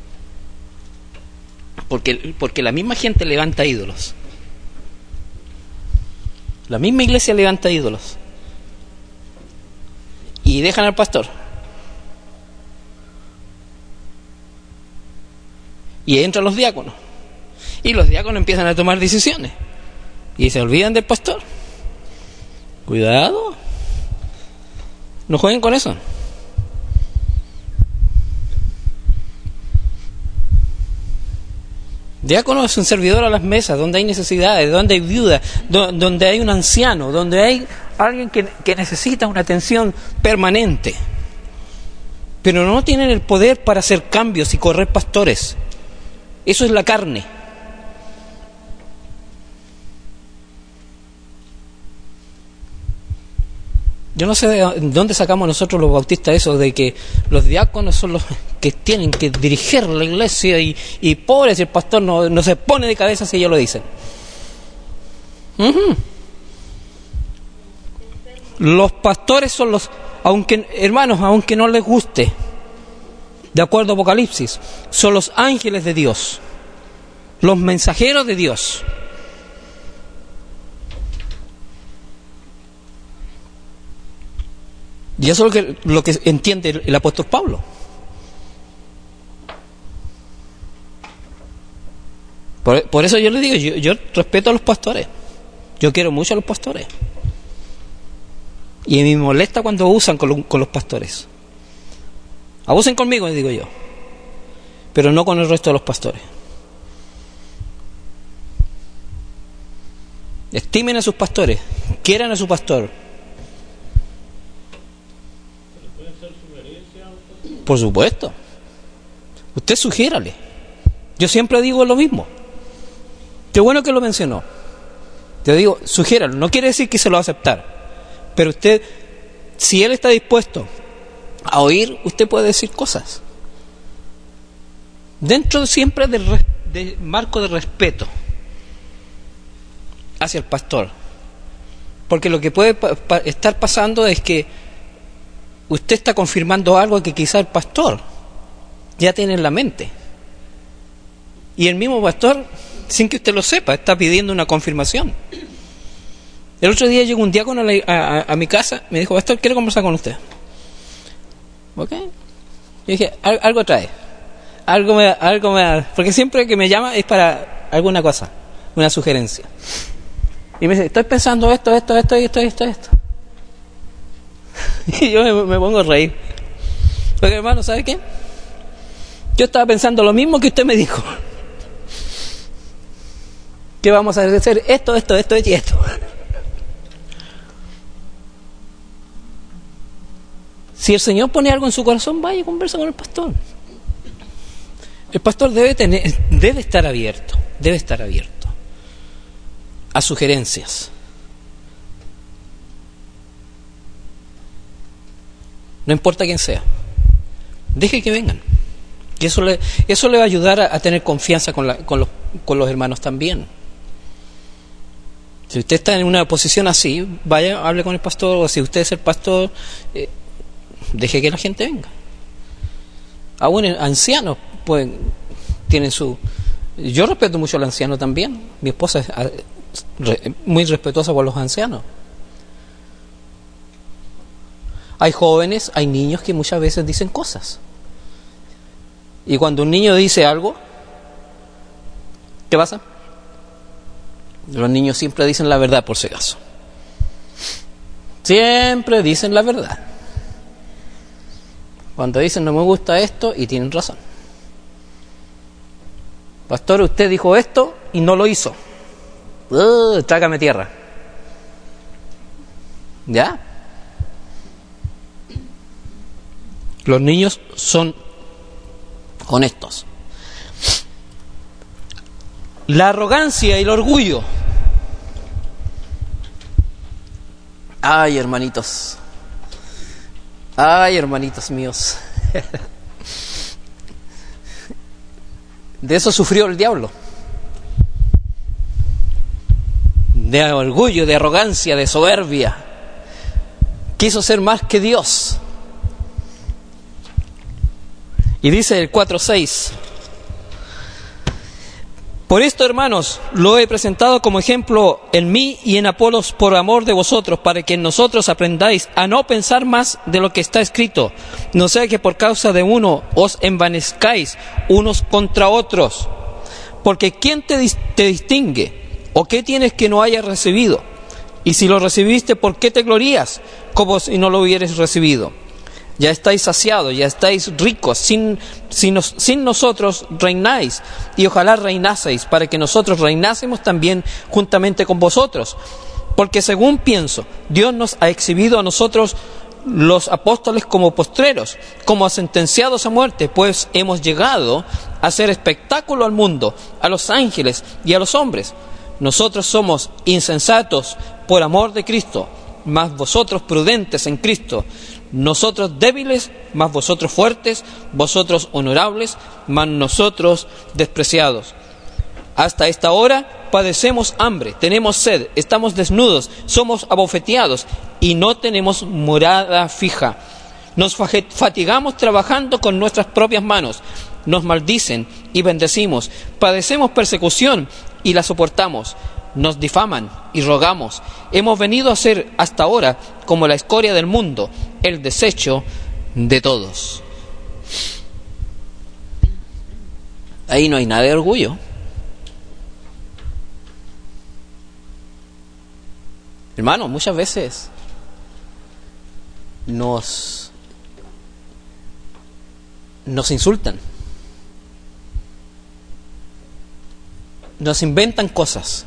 Porque, porque la misma gente levanta ídolos. La misma iglesia levanta ídolos. Y dejan al pastor. Y entran los diáconos. Y los diáconos empiezan a tomar decisiones. Y se olvidan del pastor. Cuidado. No jueguen con eso. Diácono es un servidor a las mesas, donde hay necesidades, donde hay viudas, do, donde hay un anciano, donde hay alguien que, que necesita una atención permanente. Pero no tienen el poder para hacer cambios y correr pastores. Eso es la carne. Yo no sé de dónde sacamos nosotros los bautistas eso de que los diáconos son los que tienen que dirigir la iglesia y, y pobre si el pastor no, no se pone de cabeza si ellos lo dicen. Uh-huh. Los pastores son los, aunque hermanos, aunque no les guste, de acuerdo a Apocalipsis, son los ángeles de Dios, los mensajeros de Dios. Y eso es lo que, lo que entiende el, el apóstol Pablo. Por, por eso yo le digo, yo, yo respeto a los pastores. Yo quiero mucho a los pastores. Y me molesta cuando abusan con, lo, con los pastores. Abusen conmigo, digo yo. Pero no con el resto de los pastores. Estimen a sus pastores. Quieran a su pastor. Por supuesto. Usted sugiérale. Yo siempre digo lo mismo. Qué bueno que lo mencionó. Te digo, sugiéralo. No quiere decir que se lo va a aceptar. Pero usted, si él está dispuesto a oír, usted puede decir cosas. Dentro siempre del res, de marco de respeto hacia el pastor. Porque lo que puede pa, pa, estar pasando es que usted está confirmando algo que quizá el pastor ya tiene en la mente. Y el mismo pastor, sin que usted lo sepa, está pidiendo una confirmación. El otro día llegó un diácono a, la, a, a, a mi casa, me dijo, pastor, quiero conversar con usted. ¿Ok? Yo dije, Al, algo trae. Algo me, algo me... Porque siempre que me llama es para alguna cosa, una sugerencia. Y me dice, estoy pensando esto, esto, esto, esto, esto, esto. Y yo me, me pongo a reír. Porque hermano, ¿sabe qué? Yo estaba pensando lo mismo que usted me dijo. Que vamos a hacer esto, esto, esto y esto. Si el Señor pone algo en su corazón, vaya y conversa con el pastor. El pastor debe tener, debe estar abierto, debe estar abierto a sugerencias. No importa quién sea, deje que vengan. Y eso le, eso le va a ayudar a, a tener confianza con, la, con, los, con los hermanos también. Si usted está en una posición así, vaya, hable con el pastor, o si usted es el pastor, eh, deje que la gente venga. Aún ancianos pues tienen su... Yo respeto mucho al anciano también. Mi esposa es muy respetuosa por los ancianos. Hay jóvenes, hay niños que muchas veces dicen cosas. Y cuando un niño dice algo, ¿qué pasa? Los niños siempre dicen la verdad, por si acaso. Siempre dicen la verdad. Cuando dicen no me gusta esto, y tienen razón. Pastor, usted dijo esto y no lo hizo. Uh, trágame tierra. ¿Ya? Los niños son honestos. La arrogancia y el orgullo. Ay, hermanitos. Ay, hermanitos míos. De eso sufrió el diablo. De orgullo, de arrogancia, de soberbia. Quiso ser más que Dios. Y dice el cuatro seis: por esto, hermanos, lo he presentado como ejemplo en mí y en Apolos por amor de vosotros, para que en nosotros aprendáis a no pensar más de lo que está escrito, no sea que por causa de uno os envanezcáis unos contra otros. Porque ¿quién te, dis- te distingue? ¿O qué tienes que no hayas recibido? Y si lo recibiste, ¿por qué te glorías como si no lo hubieras recibido? Ya estáis saciados, ya estáis ricos, sin, sin, nos, sin nosotros reináis, y ojalá reinaseis, para que nosotros reinásemos también juntamente con vosotros. Porque según pienso, Dios nos ha exhibido a nosotros los apóstoles como postreros, como a sentenciados a muerte, pues hemos llegado a hacer espectáculo al mundo, a los ángeles y a los hombres. Nosotros somos insensatos por amor de Cristo, mas vosotros prudentes en Cristo. Nosotros débiles, mas vosotros fuertes, vosotros honorables, mas nosotros despreciados. Hasta esta hora padecemos hambre, tenemos sed, estamos desnudos, somos abofeteados y no tenemos morada fija. Nos fatigamos trabajando con nuestras propias manos. Nos maldicen y bendecimos. Padecemos persecución y la soportamos. Nos difaman y rogamos. Hemos venido a ser hasta ahora como la escoria del mundo, el desecho de todos. Ahí no hay nada de orgullo. Hermanos, muchas veces nos, nos insultan, nos inventan cosas.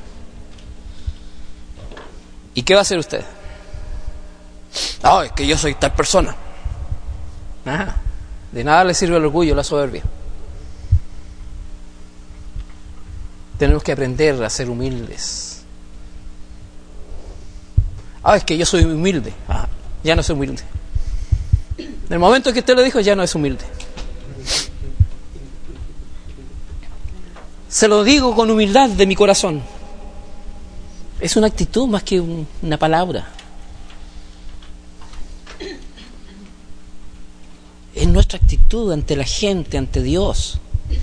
¿Y qué va a hacer usted? Ah, es que yo soy tal persona. Ah, de nada le sirve el orgullo, la soberbia. Tenemos que aprender a ser humildes. Ah, es que yo soy humilde. Ah, ya no soy humilde. En el momento en que usted lo dijo, ya no es humilde. Se lo digo con humildad de mi corazón. Es una actitud más que un, una palabra. Es nuestra actitud ante la gente, ante Dios.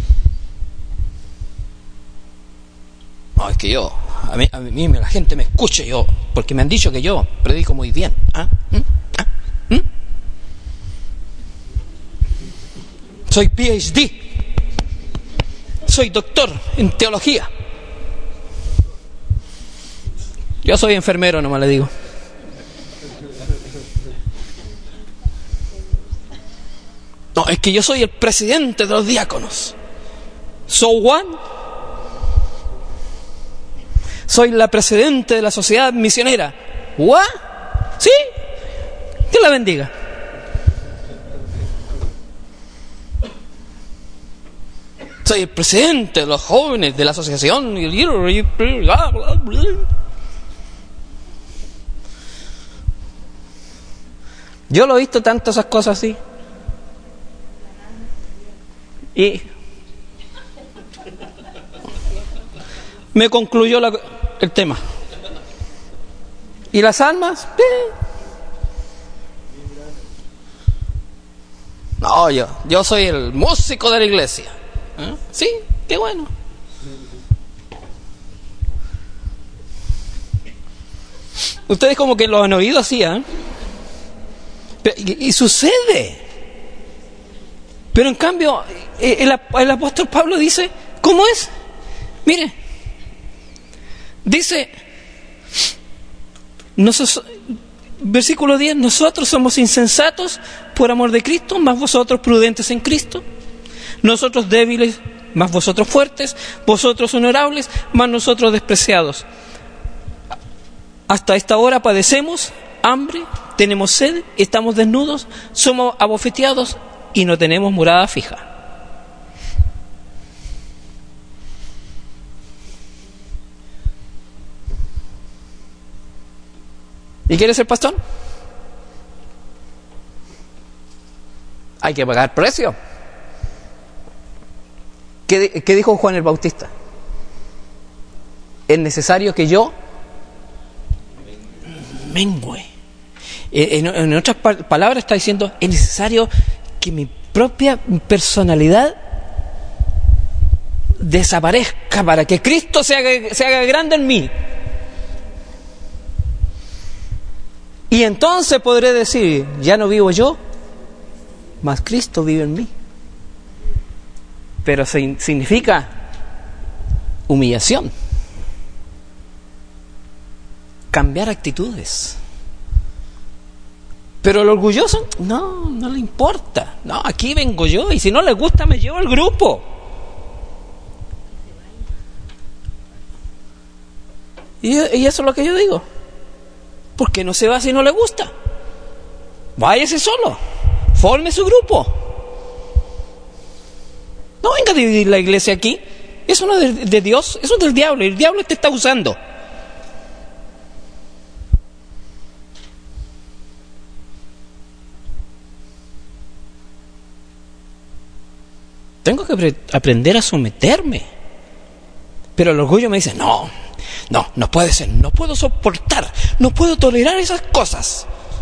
No, es que yo, a mí, a mí la gente me escuche yo, porque me han dicho que yo predico muy bien. ¿Ah? ¿Mm? ¿Ah? ¿Mm? Soy P H D. Soy doctor en teología. Yo soy enfermero, nomás le digo. No, es que yo soy el presidente de los diáconos. So what? Soy la presidente de la sociedad misionera. ¿What? ¿Sí? Dios la bendiga. Soy el presidente de los jóvenes de la asociación. Yo lo he visto tantas esas cosas así. Y me concluyó la, el tema. ¿Y las almas? Eh. No, yo, yo soy el músico de la iglesia. ¿Eh? Sí, qué bueno. Ustedes como que lo han oído así, ¿eh? Y, y sucede. Pero en cambio, el, el apóstol Pablo dice, ¿cómo es? Mire, dice, nosotros, versículo diez, nosotros somos insensatos por amor de Cristo, más vosotros prudentes en Cristo. Nosotros débiles, más vosotros fuertes. Vosotros honorables, más nosotros despreciados. Hasta esta hora padecemos hambre, tenemos sed, estamos desnudos, somos abofeteados y no tenemos morada fija. ¿Y quieres ser pastor? Hay que pagar precio. ¿Qué, qué dijo Juan el Bautista? Es necesario que yo mengüe. En, en otras palabras está diciendo, es necesario que mi propia personalidad desaparezca para que Cristo se haga, se haga grande en mí. Y entonces podré decir, ya no vivo yo, mas Cristo vive en mí. Pero significa humillación, cambiar actitudes. Pero el orgulloso, no, no le importa. No, aquí vengo yo y si no le gusta me llevo al grupo. Y, y eso es lo que yo digo. ¿Por qué no se va si no le gusta? Váyase solo, forme su grupo. No venga a dividir la iglesia aquí. Eso no es de, de Dios, eso es del diablo. El diablo te está usando. Tengo que aprender a someterme. Pero el orgullo me dice, no, no, no puede ser, no puedo soportar, no puedo tolerar esas cosas.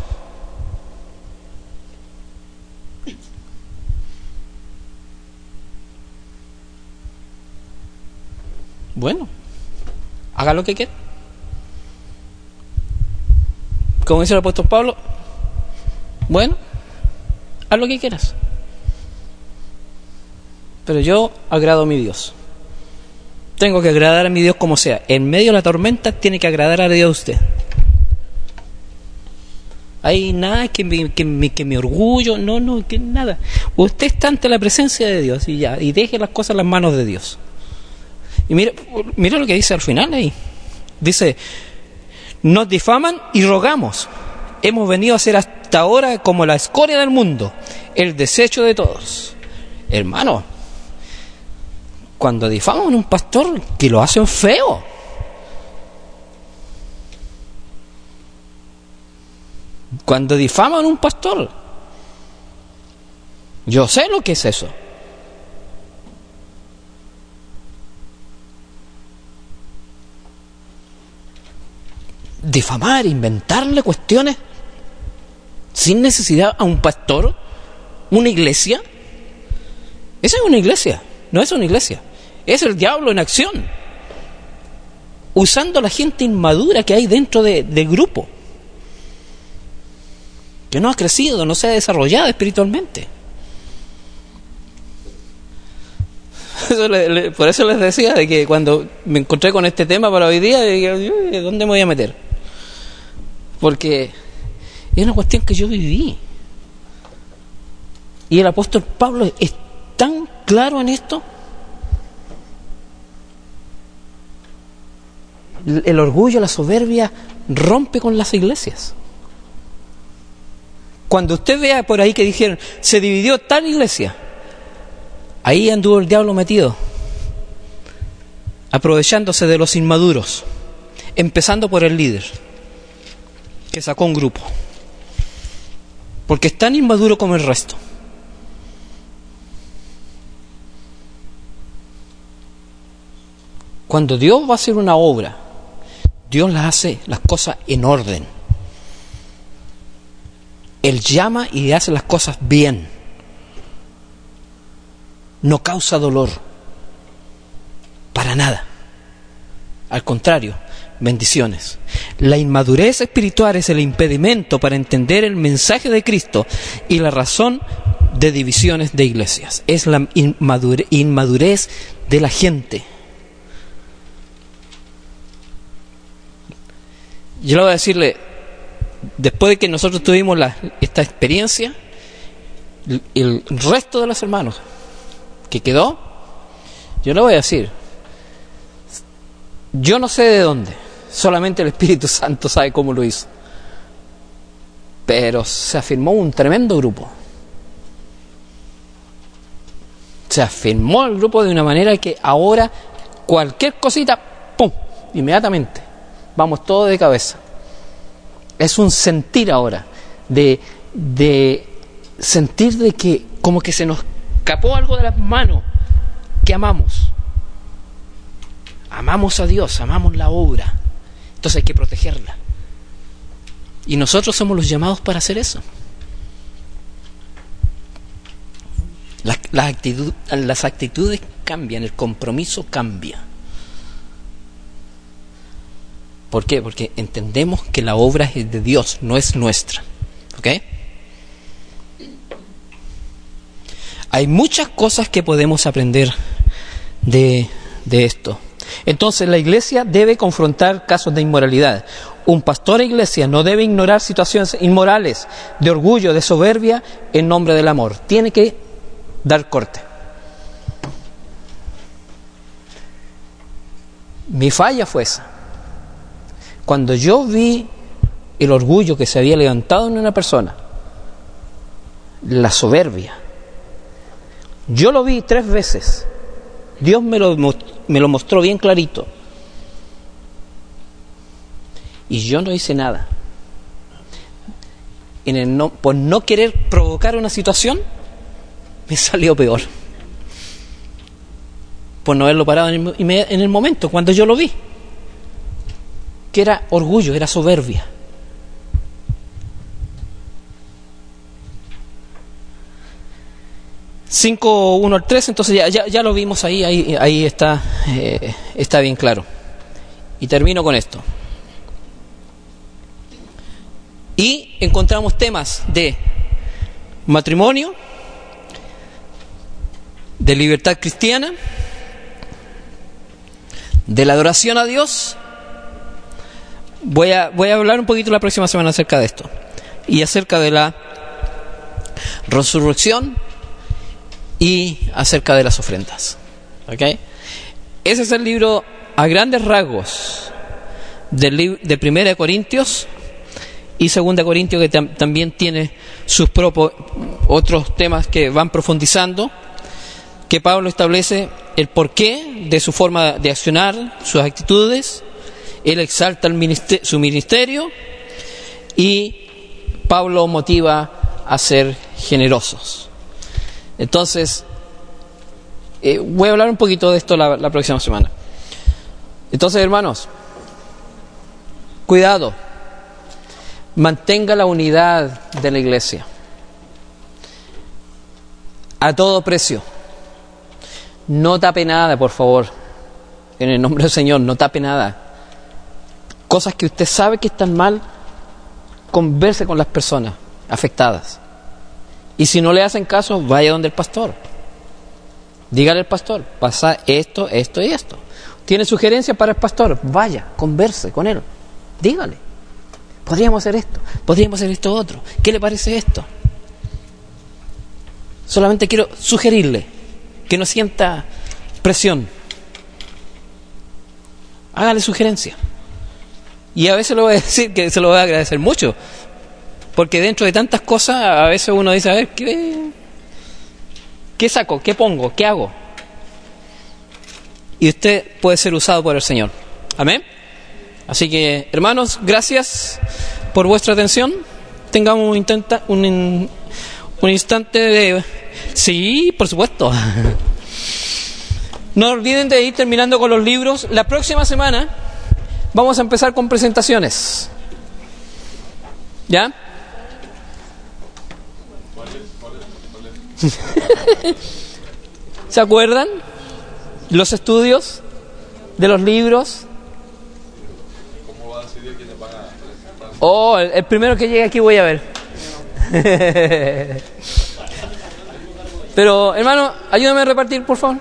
Bueno, haga lo que quiera. Como dice el apóstol Pablo, bueno, haz lo que quieras. Pero yo agrado a mi Dios. Tengo que agradar a mi Dios como sea. En medio de la tormenta tiene que agradar a Dios usted. Hay nada que mi, que, mi, que mi orgullo, no, no, que nada. Usted está ante la presencia de Dios y ya, y deje las cosas en las manos de Dios. Y mira, mira lo que dice al final ahí. Dice, nos difaman y rogamos. Hemos venido a ser hasta ahora como la escoria del mundo, el desecho de todos. Hermano, cuando difaman a un pastor, que lo hacen feo. Cuando difaman a un pastor, yo sé lo que es eso. Difamar, inventarle cuestiones sin necesidad a un pastor, una iglesia. Esa es una iglesia, no es una iglesia, es el diablo en acción, usando a la gente inmadura que hay dentro de, del grupo, que no ha crecido, no se ha desarrollado espiritualmente. Eso le, le, por eso les decía de que cuando me encontré con este tema para hoy día, dije, ¿dónde me voy a meter? Porque es una cuestión que yo viví. Y el apóstol Pablo es tan claro en esto. El orgullo, la soberbia rompe con las iglesias. Cuando usted vea por ahí que dijeron, se dividió tal iglesia, ahí anduvo el diablo metido, aprovechándose de los inmaduros, empezando por el líder, que sacó un grupo, porque es tan inmaduro como el resto. Cuando Dios va a hacer una obra, Dios las hace las cosas en orden. Él llama y hace las cosas bien. No causa dolor. Para nada. Al contrario, bendiciones. La inmadurez espiritual es el impedimento para entender el mensaje de Cristo y la razón de divisiones de iglesias. Es la inmadure- inmadurez de la gente. Yo le voy a decirle, después de que nosotros tuvimos la, esta experiencia, el, el resto de los hermanos que quedó, yo le voy a decir, yo no sé de dónde, solamente el Espíritu Santo sabe cómo lo hizo, pero se afirmó un tremendo grupo. Se afirmó el grupo de una manera que ahora cualquier cosita, ¡pum!, inmediatamente vamos todos de cabeza. Es un sentir ahora, de, de sentir de que como que se nos escapó algo de las manos, que amamos. Amamos a Dios, amamos la obra. Entonces hay que protegerla. Y nosotros somos los llamados para hacer eso. Las, las, actitud, las actitudes cambian, el compromiso cambia. ¿Por qué? Porque entendemos que la obra es de Dios, no es nuestra. ¿Ok? Hay muchas cosas que podemos aprender de, de esto. Entonces la iglesia debe confrontar casos de inmoralidad. Un pastor de iglesia no debe ignorar situaciones inmorales, de orgullo, de soberbia, en nombre del amor. Tiene que dar corte. Mi falla fue esa. Cuando yo vi el orgullo que se había levantado en una persona, la soberbia, yo lo vi tres veces. Dios me lo, me lo mostró bien clarito. Y yo no hice nada. En el no, por no querer provocar una situación, me salió peor. por no haberlo parado en el, en el momento, cuando yo lo vi. Que era orgullo, era soberbia. cinco, uno al tres, entonces ya, ya, ya lo vimos ahí, ahí, ahí está, eh, está bien claro. Y termino con esto. Y encontramos temas de matrimonio, de libertad cristiana, de la adoración a Dios. Voy a, voy a hablar un poquito la próxima semana acerca de esto. Y acerca de la resurrección y acerca de las ofrendas. ¿Okay? Ese es el libro a grandes rasgos del lib- de Primera de Corintios y Segunda de Corintios, que tam- también tiene sus propios otros temas que van profundizando, que Pablo establece el porqué de su forma de accionar, sus actitudes. Él exalta el minister- su ministerio, y Pablo motiva a ser generosos. Entonces, eh, voy a hablar un poquito de esto la, la próxima semana. Entonces, hermanos, cuidado, mantenga la unidad de la iglesia a todo precio. No tape nada, por favor, en el nombre del Señor, no tape nada. Cosas que usted sabe que están mal, converse con las personas afectadas. Y si no le hacen caso, vaya donde el pastor. Dígale al pastor, pasa esto, esto y esto. ¿Tiene sugerencias para el pastor? Vaya, converse con él. Dígale, podríamos hacer esto, podríamos hacer esto otro. ¿Qué le parece esto? Solamente quiero sugerirle que no sienta presión. Hágale sugerencia. Y a veces le voy a decir que se lo voy a agradecer mucho, porque dentro de tantas cosas a veces uno dice, a ver, ¿qué, qué saco? ¿Qué pongo? ¿Qué hago? Y usted puede ser usado por el Señor. Amén. Así que, hermanos, gracias por vuestra atención. Tengamos un, intenta, un, un instante de... Sí, por supuesto. No olviden de ir terminando con los libros. La próxima semana vamos a empezar con presentaciones. ¿Ya? ¿Se acuerdan? Los estudios de los libros. ¿Cómo va a decidir quiénes van a presentar? Oh, el, el primero que llegue aquí voy a ver. Pero, hermano, ayúdame a repartir, por favor.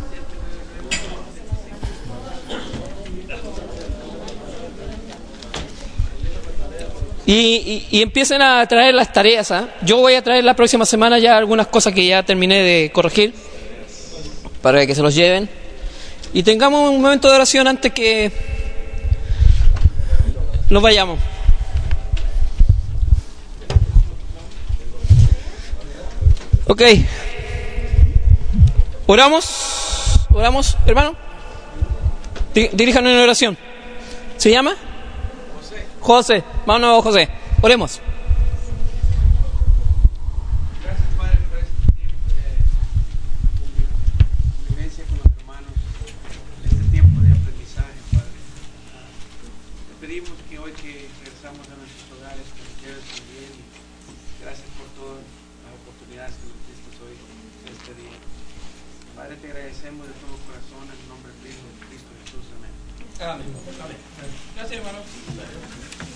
Y, y, y empiecen a traer las tareas, ¿eh? Yo voy a traer la próxima semana ya algunas cosas que ya terminé de corregir, para que se los lleven. Y tengamos un momento de oración antes que nos vayamos. Ok. Oramos. Oramos, hermano. Diríjanos en oración. ¿Se llama? José, mano José, oremos. Gracias, Padre, por este tiempo de convivencia con los hermanos, este tiempo de aprendizaje, Padre. Te pedimos que hoy que regresamos a nuestros hogares, que nos lleves también. Gracias por todas las oportunidades que nos diste hoy, este día. Padre, te agradecemos de todo corazón en el nombre de Cristo Jesús. Amén. Amén. Amén. Gracias, hermano.